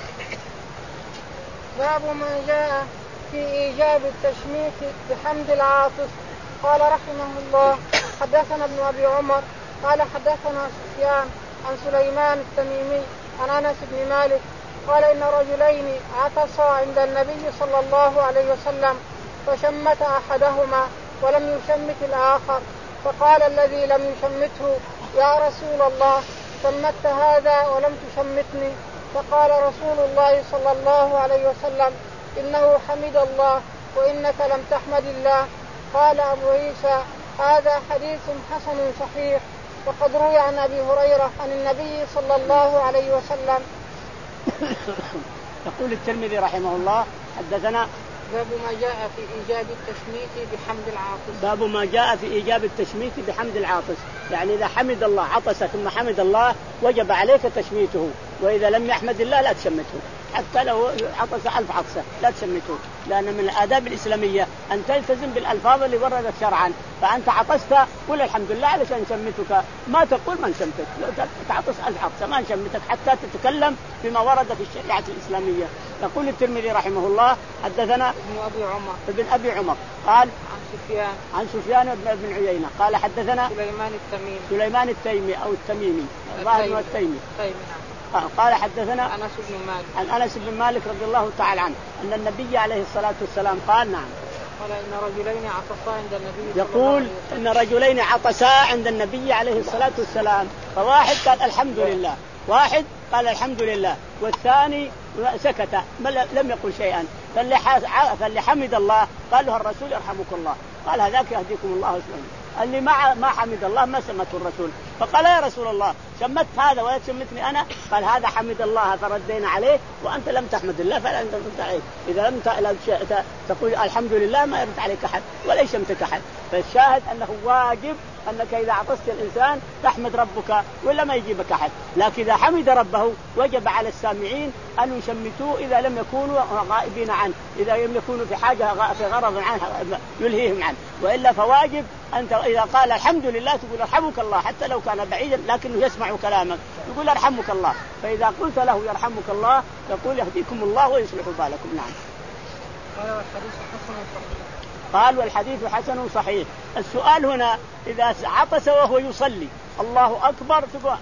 باب ما جاء في إيجاب التشميت بحمد العاطس. قال رحمه الله حدثنا ابن أبي عمر قال حدثنا سفيان عن سليمان التميمي عن أنس بن مالك قال إن رجلين عطسا عند النبي صلى الله عليه وسلم فشمت أحدهما ولم يشمت الآخر فقال الذي لم يشمته يا رسول الله شمت هذا ولم تشمتني فقال رسول الله صلى الله عليه وسلم إنه حمد الله وإنك لم تحمد الله. قال أبو عيسى هذا حديث حسن صحيح وقد روي عن أبي هريرة عن النبي صلى الله عليه وسلم. يقول الترمذي رحمه الله حدثنا باب ما جاء في إيجاب التشميت بحمد العاطس. باب ما جاء في إيجاب التشميت بحمد العاطس يعني إذا حمد الله عطس ثم حمد الله وجب عليك تشميته وإذا لم يحمد الله لا تشمته حتى لو عطس ألف عطسة لا تشمته لأن من الآداب الإسلامية أن تلتزم بالألفاظ اللي وردت شرعا. فأنت عطست قل الحمد لله علشان شمتك ما تقول من شمتك لو تعطس ألف عطسة ما شمتك حتى تتكلم بما ورد في الشريعة الإسلامية. يقول الترمذي رحمه الله حدثنا ابن أبي عمر ابن أبي عمر قال عن سفيان عن سفيان بن ابن عيينة قال حدثنا سليمان التميمي سليمان التيمي أو التميمي الظاهر التيمي قال حدثنا أنس بن مالك عن أنس بن مالك رضي الله تعالى عنه أن النبي عليه الصلاة والسلام قال نعم قال إن رجلين عطسا عند النبي يقول إن رجلين عطسا عند النبي عليه الصلاة والسلام فواحد قال الحمد لله واحد قال الحمد لله والثاني سكت لم يقل شيئا فاللي حمد الله قال له الرسول يرحمك الله قال هذاك يهديكم الله ويصلح اللي ما ما حمد الله ما سمته الرسول فقال يا رسول الله شمت هذا ولا شمتني أنا قال هذا حمد الله فردينا عليه وأنت لم تحمد الله فلا أنت ترد عليه إذا لم تقول الحمد لله ما يرد عليك أحد ولا يشمتك أحد. فالشاهد أنه واجب أنك إذا عطست الإنسان تحمد ربك ولا ما يجيبك أحد، لكن إذا حمد ربه وجب على السامعين أن يشمتوه إذا لم يكونوا غائبين عنه، إذا لم يكونوا في حاجة في غرض عنه يلهيهم عنه، وإلا فواجب أنت إذا قال الحمد لله تقول يرحمك الله حتى لو كان بعيدا لكنه يسمع كلامك يقول يرحمك الله. فإذا قلت له يرحمك الله يقول يهديكم الله ويصلح بالكم. نعم. قال والحديث حسن صحيح. قال والحديث حسن صحيح. السؤال هنا إذا عطس وهو يصلي الله أكبر تقول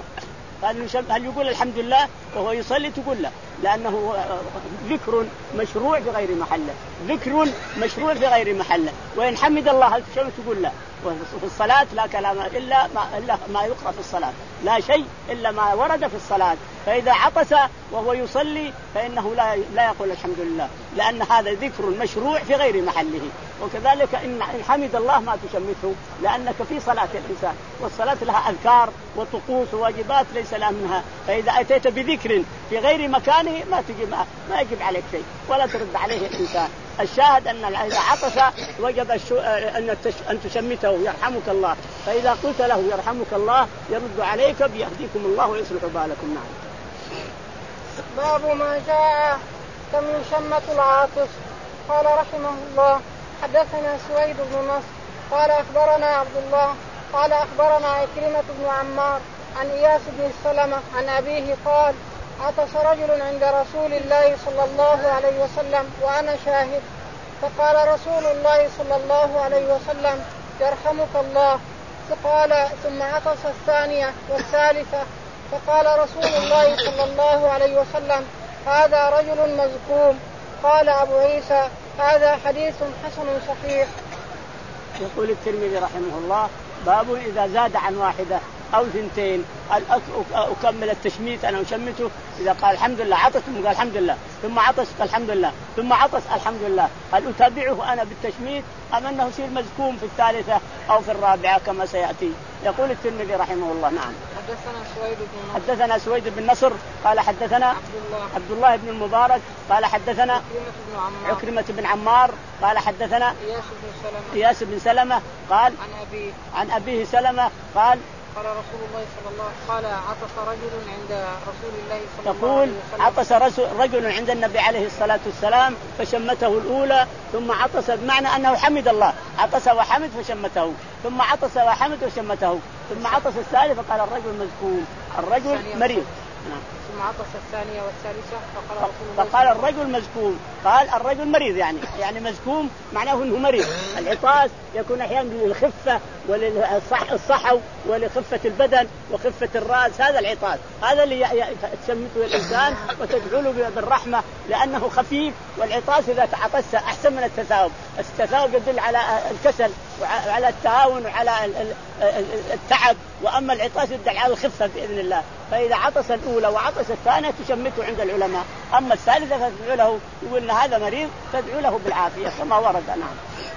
هل يقول الحمد لله وهو يصلي؟ تقول لا، لأنه ذكر مشروع في غير محله، ذكر مشروع في غير محله. وإن حمد الله هل تقول لا؟ وفي الصلاة لا كلام إلا ما, إلا ما يقرأ في الصلاة، لا شيء إلا ما ورد في الصلاة. فإذا عطس وهو يصلي فإنه لا لا يقول الحمد لله، لأن هذا ذكر مشروع في غير محله. وكذلك إن حمد الله ما تشمته، لأنك في صلاة الإنسان، والصلاة لها أذكار وطقوس وواجبات ليس لها منها. فإذا أتيت بذكر في غير مكانه ما تجي ما, ما يجب عليك شيء ولا ترد عليه الإنسان. الشاهد أن إذا عطس وجب أن أن تشمته يرحمك الله، فإذا قلت له يرحمك الله يرد عليك بيهديكم الله ويصلح بالكم. نعم. باب ما جاء كم يشمت العاطس. قال رحمه الله حدثنا سويد بن نصر قال أخبرنا عبد الله قال أخبرنا عكرمة بن عمار عن إياس بن سلمة عن أبيه قال عطس رجل عند رسول الله صلى الله عليه وسلم وأنا شاهد، فقال رسول الله صلى الله عليه وسلم يرحمك الله، فقال ثم عطس الثانية والثالثة، فقال رسول الله صلى الله عليه وسلم هذا رجل مزكوم. قال أبو عيسى هذا حديث حسن صحيح. يقول الترمذي رحمه الله باب إذا زاد عن واحدة أو ثنتين أكمل التشميت أنا أشمته. إذا قال الحمد لله عطس ثم قال الحمد لله ثم عطس الحمد لله ثم عطس الحمد لله، هل أتابعه أنا بالتشميت أم أنه يصير مزكوم في الثالثة أو في الرابعة كما سيأتي؟ يقول الترمذي رحمه الله. نعم. حدثنا سويد بن نصر حدثنا سويد بن نصر قال حدثنا عبد الله, عبد الله بن المبارك قال حدثنا عكرمة بن عمار, عكرمة بن عمار قال حدثنا إياس بن سلمة إياس بن سلمة قال عن أبيه عن أبيه سلمة قال قال رسول الله صلى الله قال عطس رجل عند رسول الله صلى الله تقول عليه وسلم عطس رجل عند النبي عليه الصلاة والسلام فشمته الأولى ثم عطس، بمعنى أنه حمد الله، عطس وحمد فشمته، ثم عطس وحمد وشمته، ثم عطس الثالث فقال الرجل مزكوم الرجل مريض. ثم عطس الثانية والثالثة فقال رسول الله فقال الرجل مزكوم، قال الرجل مريض يعني يعني مزكوم معناه انه مريض. العطاس يكون احيانا للخفه وللصحو ولخفه البدن وخفه الراس، هذا العطاس، هذا اللي تشمته الانسان وتدعو له بالرحمه لانه خفيف. والعطاس اذا تعطس احسن من التثاؤب، التثاؤب يدل على الكسل وعلى التهاون وعلى التعب، واما العطاس يدل على الخفه باذن الله. فاذا عطس الاولى وعطس الثانيه تشمته عند العلماء، اما الثالثه فتدعو له، يقول هذا مريض تدعو له بالعافيه كما ورد. نعم.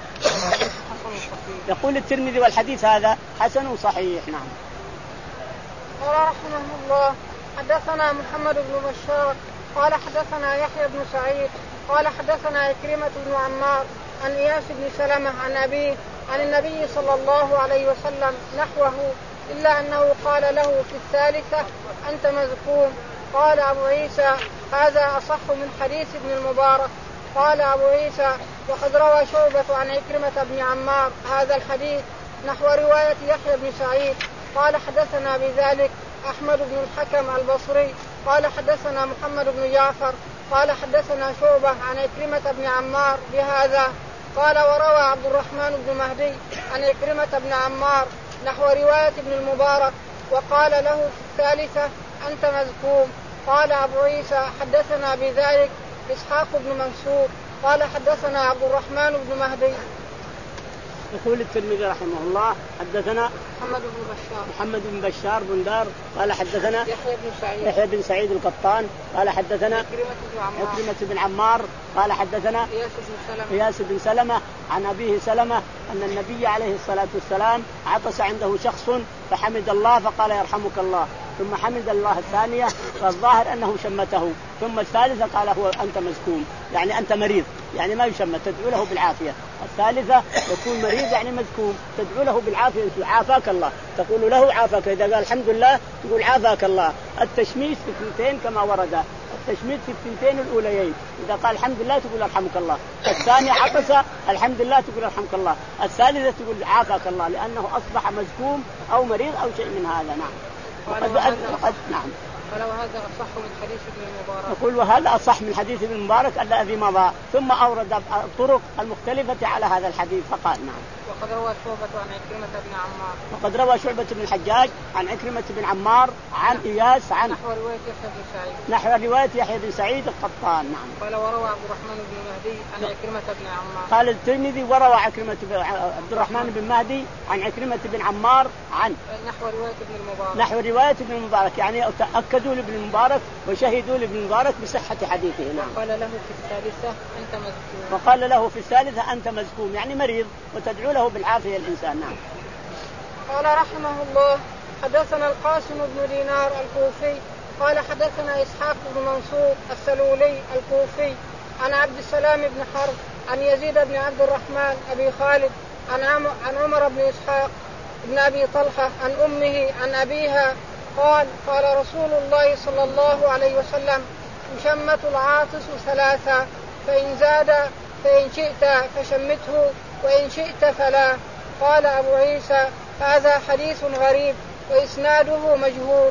يقول الترمذي والحديث هذا حسن صحيح. نعم. قال رحمه الله حدثنا محمد بن بشار قال حدثنا يحيى بن سعيد قال حدثنا عكرمة بن عمار عن إياس بن سلمة عن أبيه عن النبي صلى الله عليه وسلم نحوه، إلا أنه قال له في الثالثة أنت مزكوم. قال أبو عيسى هذا أصح من حديث ابن المبارك. قال أبو عيسى وقد روى شعبة عن عكرمة بن عمار هذا الحديث نحو رواية يحيى بن سعيد. قال حدثنا بذلك أحمد بن الحكم البصري قال حدثنا محمد بن جعفر قال حدثنا شعبة عن عكرمة بن عمار بهذا. قال وروى عبد الرحمن بن مهدي عن عكرمة بن عمار نحو رواية ابن المبارك وقال له في الثالثة أنت مزكوم. قال أبو عيسى حدثنا بذلك إسحاق بن منصور قال حدثنا عبد الرحمن بن مهدي. يقول الترمذي رحمه الله حدثنا محمد بن بشار محمد بن بشار بن دار قال حدثنا يحيى بن سعيد يحيى بن سعيد القطان قال حدثنا عكرمة بن عمار قال حدثنا إياس بن سلمة إياس بن سلمة عن أبيه سلمة أن النبي عليه الصلاة والسلام عطس عنده شخص فحمد الله فقال يرحمك الله، ثم حمد الله الثانية، فالظاهر أنه شمته، ثم الثالثة قال هو أنت مزكوم يعني أنت مريض، يعني ما يشمت، تدعو له بالعافية. الثالثة يكون مريض يعني مزكوم، تدعو له بالعافية، عافاك الله، تقول له عافاك. إذا قال الحمد لله تقول عافاك الله. التشميت في الثنتين كما ورد، التشميت في الثنتين الأوليين، إذا قال الحمد لله تقول الحمك الله، الثانية عطس الحمد لله تقول الحمك الله، الثالثة تقول عافاك الله، لأنه أصبح مزكوم أو مريض أو شيء من هذا. نعم. وقد وقد نعم. ولو هذا أصح من حديث ابن المبارك. نقول وهذا أصح من حديث ابن المبارك الذي مضى، ثم أورد الطرق المختلفة على هذا الحديث فقال نعم. وقد روى شعبة عن عكرمة بن عمار. وقد روى شعبة بن الحجاج عن عكرمة بن عمار عن إياس عن نحو رواية يحيى بن سعيد. نحو رواية يحيى بن سعيد القطان. نعم. قال وروى عبد الرحمن بن مهدي عن عكرمة بن عمار. قال الترمذي وروى عكرمة عبد الرحمن بن مهدي عن عكرمة بن عمار عن نحو رواية ابن المبارك. نحو رواية ابن المبارك، يعني تأكدوا لابن المبارك وشهدوا لابن المبارك بصحة حديثه. نعم. وقال له في الثالثة أنت مزكوم. وقال له في الثالثة أنت مزكوم يعني مريض، وتدعو له بالعافية الإنسان. نعم. قال رحمه الله حدثنا القاسم بن دينار الكوفي قال حدثنا إسحاق بن منصور السلولي الكوفي عن عبد السلام بن حرب عن يزيد بن عبد الرحمن أبي خالد عن عن عمر بن إسحاق بن أبي طلحة عن أمه عن أبيها قال قال رسول الله صلى الله عليه وسلم يشمت العاطس ثلاثة، فإن زاد فإن شئت فشمته وإن شئت فلا. قال أبو عيسى هذا حديث غريب وإسناده مجهول.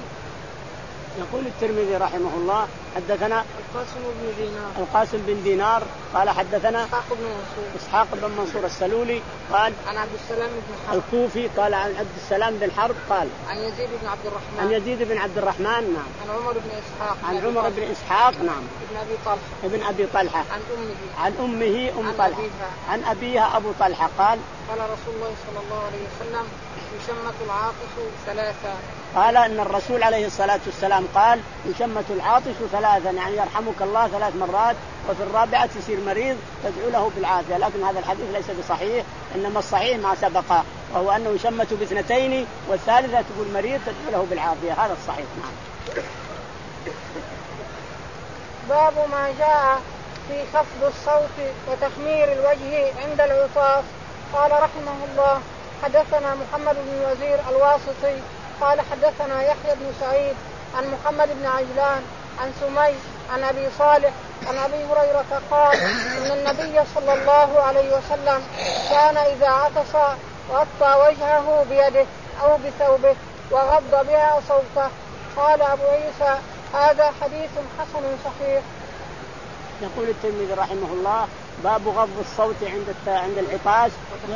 يقول الترمذي رحمه الله حدثنا القاسم بن دينار القاسم بن دينار قال حدثنا إسحاق بن منصور إسحاق بن منصور السلولي قال عن عبد السلام بن حرب الكوفي قال عن عبد السلام بن حرب قال عن يزيد بن عبد الرحمن عن يزيد بن عبد الرحمن. نعم. عن عمر بن إسحاق عن عمر بن إسحاق. نعم. ابن أبي طلحة ابن أبي طلحة عن أمه عن أمه أم عن طلحة أبيها. عن أبيها أبو طلحة قال قال رسول الله صلى الله عليه وسلم يشمت العاطس ثلاثة. قال أن الرسول عليه الصلاة والسلام قال يشمت العاطس ثلاثا، يعني يرحمك الله ثلاث مرات، وفي الرابعة تصير مريض تدعو له بالعافية. لكن هذا الحديث ليس بصحيح، إنما الصحيح ما سبق وهو أنه يشمت باثنتين والثالثة تقول مريض تدعو له بالعافية، هذا الصحيح. نعم. باب ما جاء في خفض الصوت وتخمير الوجه عند العطاس. قال رحمه الله حدثنا محمد بن وزير الواسطي قال حدثنا يحيى بن سعيد عن محمد بن عجلان عن سمي عن أبي صالح عن أبي هريرة قال إن النبي صلى الله عليه وسلم كان إذا عطس غطى وجهه بيده أو بثوبه وغض بها صوته. قال أبو عيسى هذا حديث حسن صحيح. يقول الترمذي رحمه الله باب غض الصوت عند عند العطاس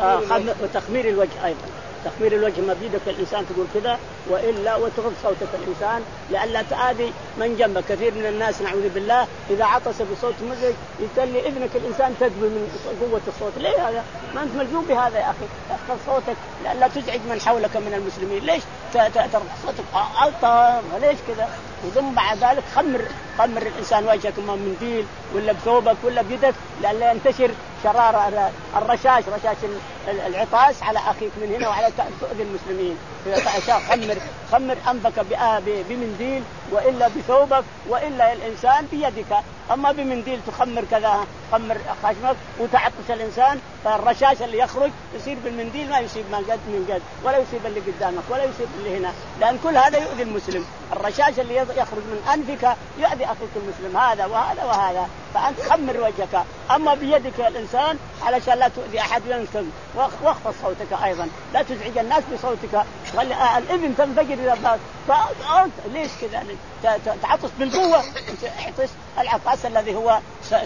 وتخمير الوجه أيضا. تخمير الوجه ما بيدك الإنسان تقول كذا وإلا وتغض صوتك الإنسان لئلا تآذي من جنبك. كثير من الناس نعوذ بالله إذا عطس بصوت مزعج يتلي إذنك الإنسان تدوي من قوة الصوت. ليه هذا؟ ما أنت ملزوم بهذا يا أخي، اخفض صوتك لئلا تزعج من حولك من المسلمين. ليش ترفع صوتك ألطف؟ ليش كذا؟ وثم بعد ذلك خمر خمر الإنسان وجهك إما منديل ولا بثوبك ولا بيدك لئلا ينتشر شرار الرشاش رشاش العطاس على أخيك من هنا وعلى تؤذي المسلمين. فأشياء خمر خمر أنفك بمنديل وإلا بثوبك وإلا الإنسان بيدك. أما بمنديل تخمر كذا خمر خشمك وتعطس الإنسان فالرشاش اللي يخرج يصير بالمنديل ما يصيب من قد من قد ولا يصيب اللي قدامك ولا يصيب اللي هنا، لأن كل هذا يؤذي المسلم. الرشاش اللي يخرج من أنفك يؤذي أخيك المسلم هذا وهذا وهذا، فأنت خمر وجهك. أما بيدك يا الإنسان علشان لا تؤذي أحد ينكب واخفض صوتك أيضا، لا تزعج الناس بصوتك. الإذن تنفجر إذا فأنت ليش كذا تعطس بالقوة؟ اعطس العطاس الذي هو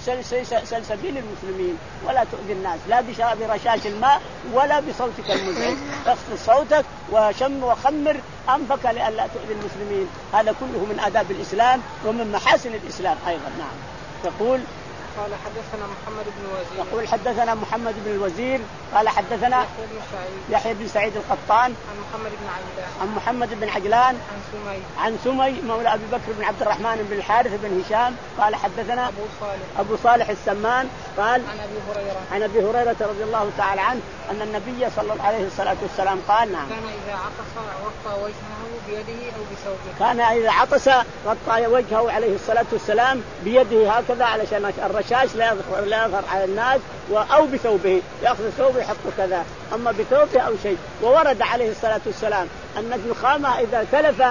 سلسبيل المسلمين ولا تؤذي الناس لا برشاش الماء ولا بصوتك المزعج. اخفض صوتك وشم وخمر أنفك لئلا تؤذي المسلمين. هذا كله من آداب الإسلام ومن محاسن الإسلام أيضا. نعم. يقول قال حدثنا محمد بن وزير. يقول حدثنا محمد بن الوزير قال حدثنا يحيى بن سعيد. يحيى بن سعيد القطان. عن محمد بن عجلان. عن محمد بن عجلان. عن سمي. عن سمي مولى أبي بكر بن عبد الرحمن بن الحارث بن هشام قال حدثنا أبو صالح. أبو صالح السمان قال عن أبي هريرة. عن أبي هريرة رضي الله تعالى عنه أن النبي صلى الله عليه الصلاة والسلام قال نعم كان إذا عطس غطى وجهه بيده أو بثوبه. كان إذا عطس غطى وجهه عليه الصلاة والسلام بيده هكذا علشان الرشاش لا يظهر لا يظهر على الناس أو بثوبه يأخذ ثوبه يحطه كذا أما بثوبه أو شيء. وورد عليه الصلاة والسلام أن النخامة إذا تلف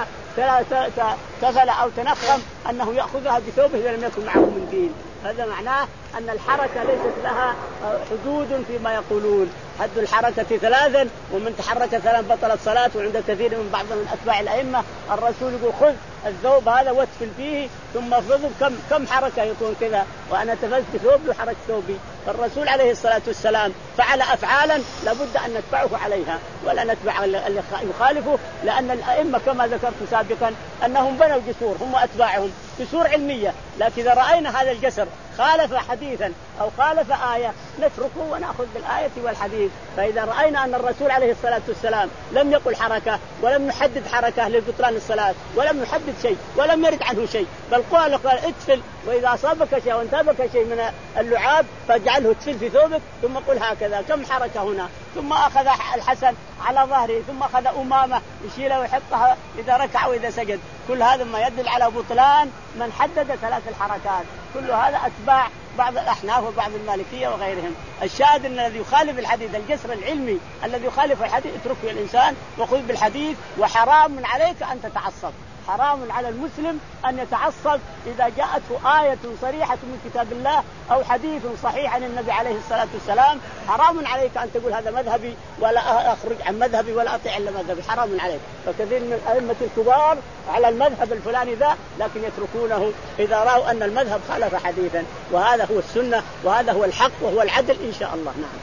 تفل أو تنخم أنه يأخذها بثوبه إذا لم يكن معه منديل. هذا معناه أن الحركة ليست لها حدود فيما يقولون. حد الحركة ثلاثا ومن تحرك ثلاثا بطلت صلاة. وعند كثير من بعض من أتباع الأئمة الرسول يقول خذ الثوب هذا واتفل فيه ثم افرضه كم كم حركة يكون كذا وأنا تفلت ثوب وحركت ثوبي. فالرسول عليه الصلاة والسلام فعل أفعالا لابد أن نتبعه عليها ولا نتبع اللي يخالفه. لأن الأئمة كما ذكرت سابقا أنهم بنوا جسور هم أتباعهم جسور علمية. لكن إذا رأينا هذا الجسر خالف حديثا أو خالف آية نتركه ونأخذ بالآية والحديث. فإذا رأينا أن الرسول عليه الصلاة والسلام لم يقل حركة ولم يحدد حركة لبطلان الصلاة ولم يحدد شيء ولم يرد عنه شيء بل قال قال اتفل وإذا أصابك شيء وانتابك شيء من اللعاب فاجعله تفل في ثوبك ثم قل هكذا كم حركة هنا. ثم أخذ الحسن على ظهره ثم أخذ أمامة يشيلها ويحطها إذا ركع وإذا سجد. كل هذا ما يدل على بطلان من حدد ثلاث الحركات. كل هذا أتباع بعض الأحناف وبعض المالكية وغيرهم. الشاهد أن الذي يخالف الحديث الجسر العلمي الذي يخالف الحديث اتركه الإنسان وخذ بالحديث. وحرام عليك أن تتعصب حرام على المسلم أن يتعصب إذا جاءته آية صريحة من كتاب الله أو حديث صحيح عن النبي عليه الصلاة والسلام. حرام عليك أن تقول هذا مذهبي ولا أخرج عن مذهبي ولا أطيع إلا مذهبي. حرام عليك. فكثير من الأئمة الكبار على المذهب الفلاني ذا لكن يتركونه إذا رأوا أن المذهب خالف حديثا. وهذا هو السنة وهذا هو الحق وهو العدل إن شاء الله. نعم.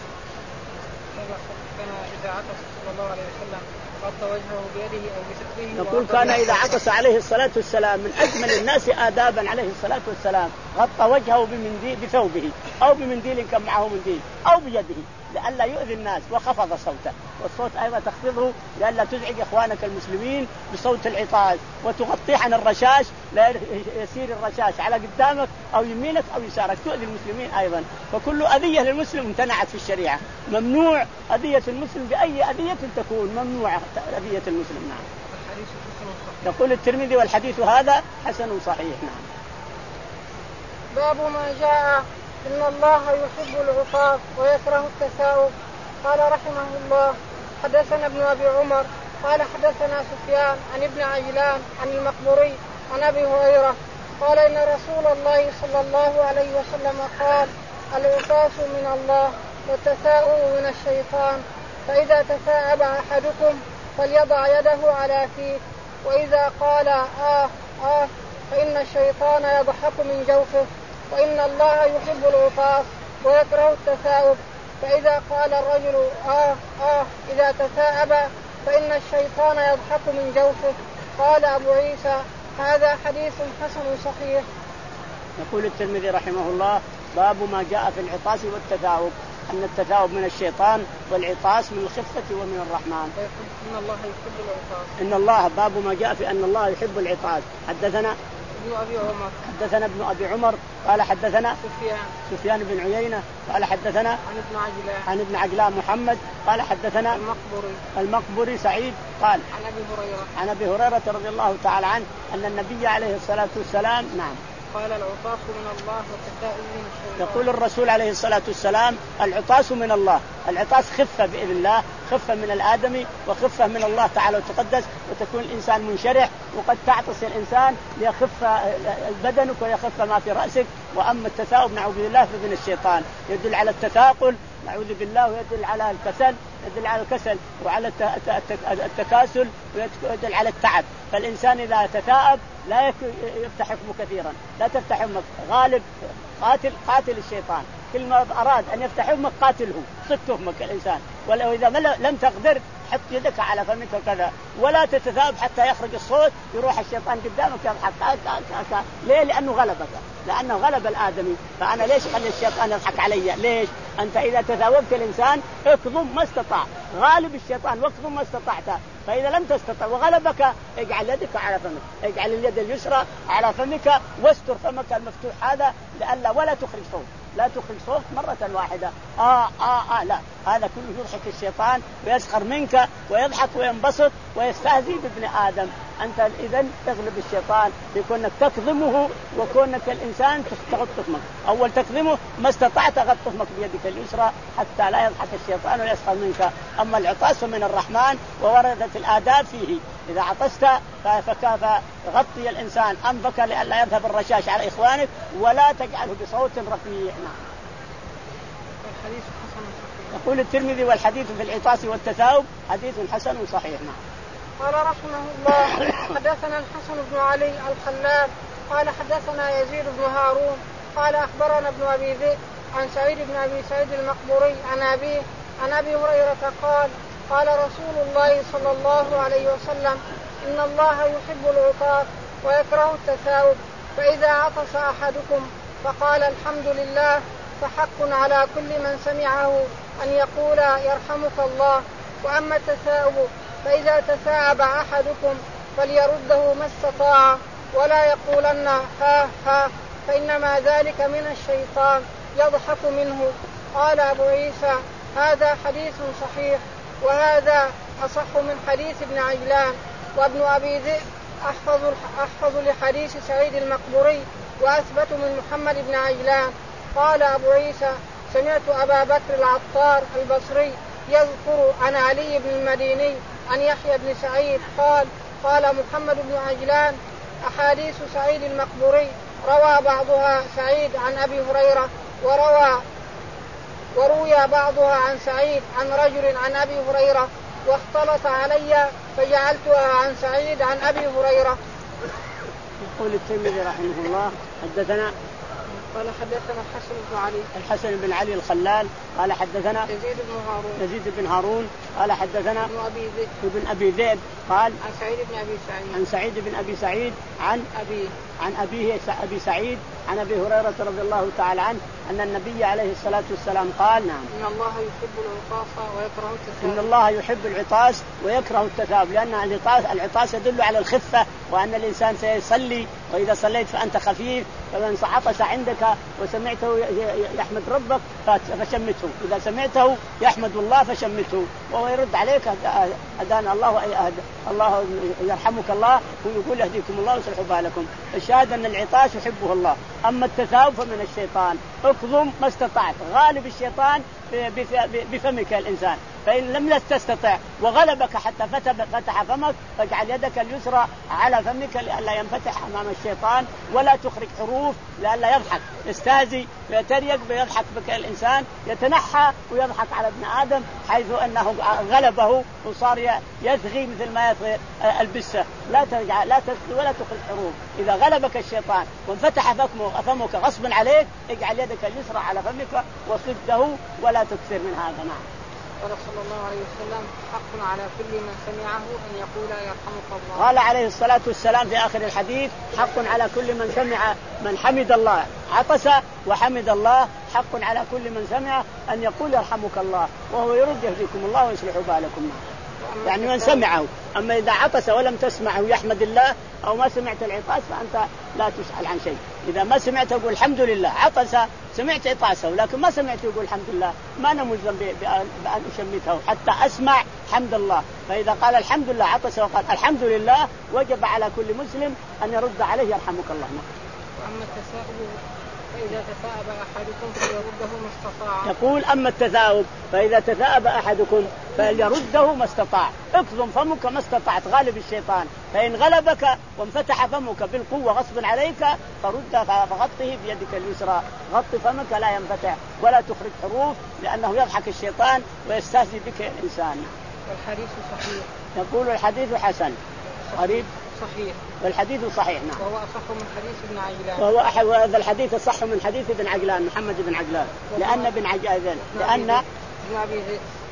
كان إذا عطس صلى الله عليه وسلم غطى وجهه بيده أو بثوبه. نقول كان إذا عطس عليه الصلاة والسلام من أجمل الناس آدابا عليه الصلاة والسلام غطى وجهه بمنديل بثوبه أو بمنديل كان معه منديل أو بيده لئلا يؤذي الناس وخفض صوته. والصوت أيضا تخفضه لئلا تزعج إخوانك المسلمين بصوت العطاس وتغطيه عن الرشاش لا يسير الرشاش على قدامك أو يمينك أو يسارك تؤذي المسلمين أيضا. فكل أذية للمسلم امتنعت في الشريعة. ممنوع أذية المسلم بأي أذية تكون ممنوعة أذية المسلم. نعم. يقول الترمذي والحديث هذا حسن صحيح. نعم. باب ما جاء إن الله يحب العطاف ويكره التثاؤب. قال رحمه الله حدثنا ابن أبي عمر قال حدثنا سفيان عن ابن عجلان عن المقبوري عن أبي هريرة قال إن رسول الله صلى الله عليه وسلم قال العطاف من الله والتثاؤب من الشيطان فإذا تثاءب أحدكم فليضع يده على فيه وإذا قال آه آه فإن الشيطان يضحك من جوفه وإن الله يحب العطاف ويكره التثاؤب فإذا قال الرجل آه آه إذا تثاءب فإن الشيطان يضحك من جوفه. قال أبو عيسى هذا حديث حسن صحيح. يقول الترمذي رحمه الله باب ما جاء في العطاس والتثاؤب أن التثاؤب من الشيطان والعطاس من الخفة ومن الرحمن. إن الله يحب العطاس. إن الله باب ما جاء في أن الله يحب العطاس. حدثنا ابن أبي عمر حدثنا ابن أبي عمر قال حدثنا سفيان سفيان بن عيينة قال حدثنا عن ابن عجلان عن ابن عجلان محمد قال حدثنا المقبوري المقبوري سعيد قال عن أبي هريرة عن أبي هريرة رضي الله تعالى عنه أن النبي عليه الصلاة والسلام نعم قال العطاس من الله والتثاؤب من الشيطان. يقول الرسول عليه الصلاة والسلام العطاس من الله. العطاس خفة بإذن الله خفة من الآدمي وخفة من الله تعالى وتقدس وتكون الإنسان منشرح وقد تعطس الإنسان ليخف بدنك ويخف ما في رأسك. وأما التثاؤب نعوذ بالله فمن الشيطان يدل على التثاقل نعوذ بالله ويدل على الكسل يدل على الكسل وعلى التكاسل ويدل على التعب. فالإنسان إذا تثاءب لا يفتح حكمه كثيرا لا تفتح حكمك غالب قاتل قاتل الشيطان كل ما أراد أن يفتح حكمك قاتله صد تهمك الإنسان. ولو إذا لم تقدر حط يدك على فمك كذا، ولا تتثاوب حتى يخرج الصوت يروح الشيطان قدامك يضحك. ليه؟ لأنه غلبك، لأنه غلب الآدمي. فأنا ليش خلي الشيطان يضحك علي؟ ليش؟ أنت إذا تثاوبت الإنسان اكظم ما استطاع، غالب الشيطان واكظم ما استطعت. فإذا لم تستطع وغلبك اجعل يدك على فمك، اجعل اليد اليسرى على فمك واستر فمك المفتوح هذا لئلا ولا تخرج صوت، لا تخرج صوت مرة واحدة. آه آه آه لا، هذا كله يضحك الشيطان ويسخر منك ويضحك وينبسط ويستهزئ بابن آدم. أنت إذن تغلب الشيطان بكونك تكظمه وكونك الإنسان تغط فمك. أول تكظمه ما استطعت غط فمك بيدك اليسرى حتى لا يضحك الشيطان ويسخر منك. أما العطاس من الرحمن ووردت الآداب فيه، إذا عطست فكاف غطي الإنسان أنفك لئلا يذهب الرشاش على إخوانك ولا تجعله بصوت رفيع. الحديث حسن صحيح. يقول الترمذي والحديث في العطاس والتثاؤب حديث حسن صحيح. قال رحمه الله حدثنا الحسن بن علي الخلال قال حدثنا يزيد بن هارون قال أخبرنا ابن أبي ذئب عن سعيد بن أبي سعيد المقبوري عن أبيه عن أبي هريرة قال قال رسول الله صلى الله عليه وسلم إن الله يحب العطاس ويكره التثاؤب، فإذا عطس أحدكم فقال الحمد لله فحق على كل من سمعه أن يقول يرحمك الله. وأما التثاؤب فإذا تثاءب أحدكم فليرده ما استطاع ولا يقولن ها ها فإنما ذلك من الشيطان يضحك منه. قال أبو عيسى هذا حديث صحيح، وهذا أصح من حديث ابن عجلان. وابن أبي ذئب أحفظ, أحفظ لحديث سعيد المقبوري وأثبت من محمد بن عجلان. قال أبو عيسى سمعت أبا بكر العطار البصري يذكر عن علي بن المديني عن يحيى بن سعيد قال قال محمد بن عجلان أحاديث سعيد المقبوري روى بعضها سعيد عن أبي هريرة وروى وروي بعضها عن سعيد عن رجل عن أبي هريرة واختلط علي فجعلتها عن سعيد عن أبي هريرة. يقول الترمذي رحمه الله حدثنا قال حدثنا الحسن بن علي الحسن بن علي الخلال قال حدثنا يزيد بن هارون يزيد بن هارون قال حدثنا ابن أبي ذئب ابن أبي ذئب قال عن سعيد بن أبي سعيد عن سعيد بن أبي سعيد عن أبي عن أبيه أبي سعيد عن أبي هريرة رضي الله تعالى عنه أن النبي عليه الصلاة والسلام قال نعم إن الله يحب العطاس ويكره التثاؤب. إن الله يحب العطاس ويكره التثاؤب، لأن العطاس العطاس يدل على الخفة وأن الإنسان سيصلي، وإذا صليت فأنت خفيف، فمن عطس عندك وسمعته يحمد ربك فشمته، إذا سمعته يحمد الله فشمته وهو يرد عليك أدان الله الله يرحمك الله ويقول يهديكم الله ويصلح بالكم. الشاهد أن العطاس يحبه الله. أما التثاؤب فمن الشيطان، اكظم ما استطعت، غالب الشيطان بفمك الإنسان، فإن لم تستطع وغلبك حتى فتح فمك فاجعل يدك اليسرى على فمك لئلا ينفتح أمام الشيطان ولا تخرج حروف لئلا يضحك، يستهزئ ويتريق ويضحك بك الإنسان، يتنحى ويضحك على ابن آدم حيث أنه غلبه وصار يثغي مثل ما يثغي البسة. لا ترجع لا تثغي ولا تخرج حروف. إذا غلبك الشيطان وانفتح فمك غصبا عليك اجعل يدك اليسرى على فمك وصده ولا تكثر من هذا. نعم. قال صلى الله عليه وسلم حق على كل من سمعه أن يقول يرحمك الله. قال عليه الصلاة والسلام في آخر الحديث حق على كل من سمع من حمد الله عطس وحمد الله، حق على كل من سمع أن يقول يرحمك الله وهو يرد يهديكم الله ويصلح بالكم، يعني من سمعه. أما إذا عطس ولم تسمعه يحمد الله أو ما سمعت العطاس فأنت لا تسأل عن شيء. إذا ما سمعت يقول الحمد لله، عطس سمعت عطاسه لكن ما سمعت يقول الحمد لله، ما أنا ملزم بأن أشمته حتى أسمع حمد الله. فإذا قال الحمد لله عطس وقال الحمد لله وجب على كل مسلم أن يرد عليه يرحمك الله. وأما التثاؤب فإذا تثاءب أحدكم فليرده ما استطاع. يقول أما التثاؤب فإذا تثاءب أحدكم فليرده ما استطاع، اكظم فمك ما استطعت، غالب الشيطان، فإن غلبك وانفتح فمك بالقوة غصب عليك فرد فغطه بيدك اليسرى، غط فمك لا ينفتح ولا تخرج حروف لأنه يضحك الشيطان ويستهزئ بك الإنسان. والحديث صحيح. يقول الحديث حسن قريب صحيح والحديث صحيح. نعم. وهو أصح من حديث ابن عجلان. وهو أحد وهذا الحديث صح من حديث ابن عجلان محمد بن عجلان، لأن ابن عجلان لأن ابن أبي ذئب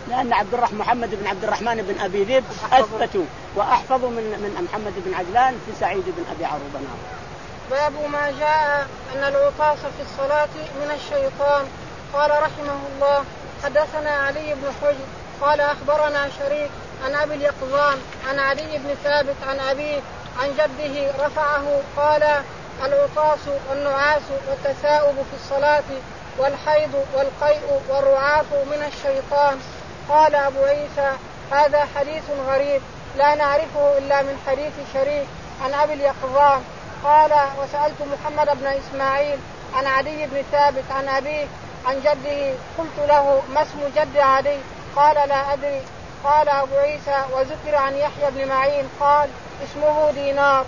لأن عبد الرحمن محمد بن عبد الرحمن بن أبي ذئب أثبتوا وأحفظ من من محمد بن عجلان في سعيد بن أبي عروبة. باب ما جاء أن العطاس في الصلاة من الشيطان. قال رحمه الله حدثنا علي بن حجر قال أخبرنا شريك عن أبي اليقظان عن علي بن ثابت عن أبيه عن جده رفعه قال العطاس والنعاس والتثاؤب في الصلاة والحيض والقيء والرعاف من الشيطان. قال أبو عيسى هذا حديث غريب لا نعرفه إلا من حديث شريك عن أبي اليقظان. قال وسألت محمد بن إسماعيل عن علي بن ثابت عن أبيه عن جده قلت له ما اسم جد علي؟ قال لا أدري. قال أبو عيسى وذكر عن يحيى بن معين قال اسمه دينار.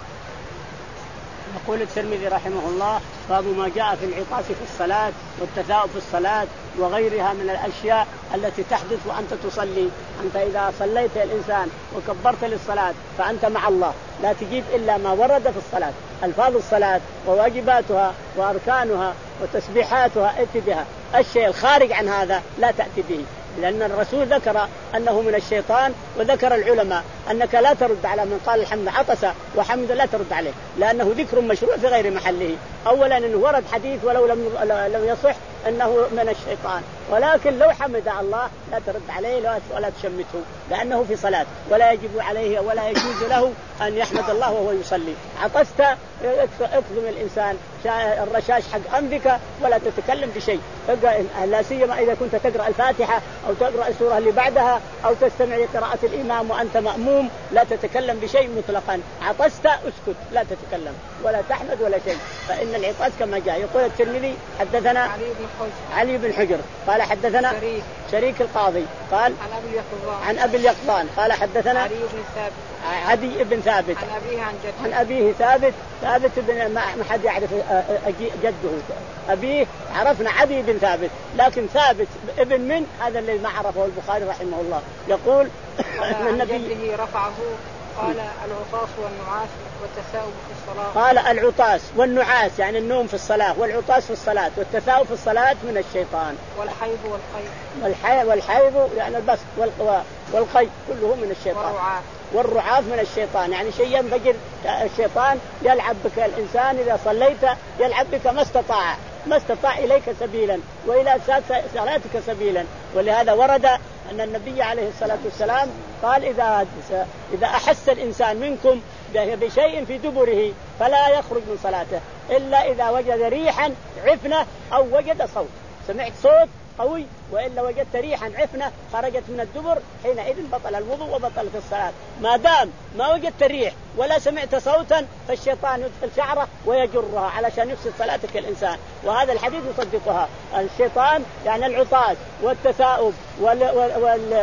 يقول الترمذي رحمه الله باب ما جاء في العطاس في الصلاة والتثاؤب في الصلاة وغيرها من الأشياء التي تحدث وأنت تصلي. أنت إذا صليت الإنسان وكبرت للصلاة فأنت مع الله لا تجيب إلا ما ورد في الصلاة، ألفاظ الصلاة وواجباتها وأركانها وتسبيحاتها ائت بها. الشيء الخارج عن هذا لا تأتي به، لأن الرسول ذكر أنه من الشيطان، وذكر العلماء أنك لا ترد على من قال الحمد عطس وحمد لا ترد عليه، لأنه ذكر مشروع في غير محله. أولا أنه ورد حديث ولو لم لم يصح أنه من الشيطان، ولكن لو حمد الله لا ترد عليه ولا تشمته، لأنه في صلاة ولا يجب عليه ولا يجوز له أن يحمد الله وهو يصلي. عطست اكظم الإنسان الرشاش حق أنفك ولا تتكلم بشيء، لا سيما إذا كنت تقرأ الفاتحة أو تقرأ السورة اللي بعدها أو تستمع لقراءة الإمام وأنت مأموم لا تتكلم بشيء مطلقا. عطست اسكت لا تتكلم ولا تحمد ولا شيء، فإن العطاس كما جاء. يقول الترمذي حدثنا علي بن حجر علي بن حجر قال حدثنا شريك, شريك القاضي قال عن أبي اليقظان عن أبي اليقظان قال حدثنا علي بن ثابت عدي بن ثابت عن أبيه عن جده عن أبيه ثابت ثابت بن ما حد يعرف جده أبيه، عرفنا عدي بن ثابت، لكن ثابت ابن من هذا اللي ما عرفه البخاري رحمه الله. يقول أن النبي رفعه قال العطاس والنعاس والتثاؤب في الصلاة. قال العطاس والنعاس يعني النوم في الصلاة، والعطاس في الصلاة والتثاؤب في الصلاة من الشيطان. والحيض والقيء والحي والحيض يعني البسط والقيء كله من الشيطان. والرعاف والرعاف من الشيطان يعني شيء ينفجر الشيطان يلعب بك. الإنسان إذا صليت يلعب بك ما استطاع ما استطاع إليك سبيلا وإلى صلاتك سبيلا. ولهذا ورد أن النبي عليه الصلاة والسلام قال إذا إذا أحس الإنسان منكم بشيء في دبره فلا يخرج من صلاته إلا إذا وجد ريحا عفنة أو وجد صوت، سمعت صوت قوي وإلا وجدت ريحا عفنة خرجت من الدبر حينئذ بطل الوضوء وبطلت الصلاة. ما دام ما وجدت ريح ولا سمعت صوتا فالشيطان يدخل شعره ويجرها علشان يفسد صلاتك الإنسان، وهذا الحديث يصدقها. الشيطان يعني العطاس والتثاؤب وال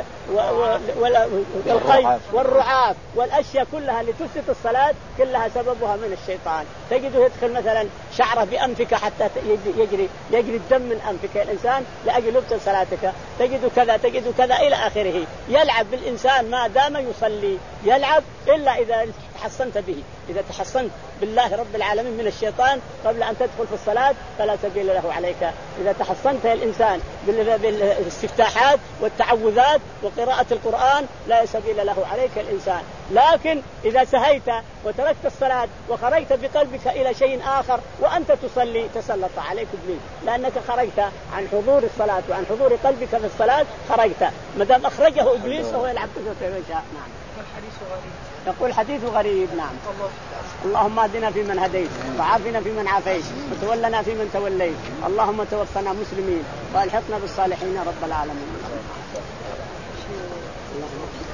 والقيء والرعاف والأشياء كلها اللي تفسد الصلاة كلها سببها من الشيطان. تجده يدخل مثلا شعره بأنفك حتى يجري يجري الدم من أنفك الإنسان لأجل يبطل صلاتك، تجد كذا تجد كذا إلى آخره. يلعب بالإنسان ما دام يصلي، يلعب إلا إذا تحصنت به. إذا تحصنت بالله رب العالمين من الشيطان قبل أن تدخل في الصلاة فلا سبيل له عليك. إذا تحصنت الإنسان بالاستفتاحات والتعوذات وقراءة القرآن لا سبيل له عليك الإنسان. لكن إذا سهيت وتركت الصلاة وخرجت بقلبك إلى شيء آخر وأنت تصلي تسلط عليك إبليس، لأنك خرجت عن حضور الصلاة وعن حضور قلبك في الصلاة خرجت. مدام أخرجه إبليس فهو يلعب كيف يشاء. نعم. الحديث غريب. يقول حديث غريب. نعم. الله. اللهم اهدنا فيمن هديت وعافنا فيمن عافيت وتولنا فيمن توليت، اللهم توفنا مسلمين والحقنا بالصالحين رب العالمين.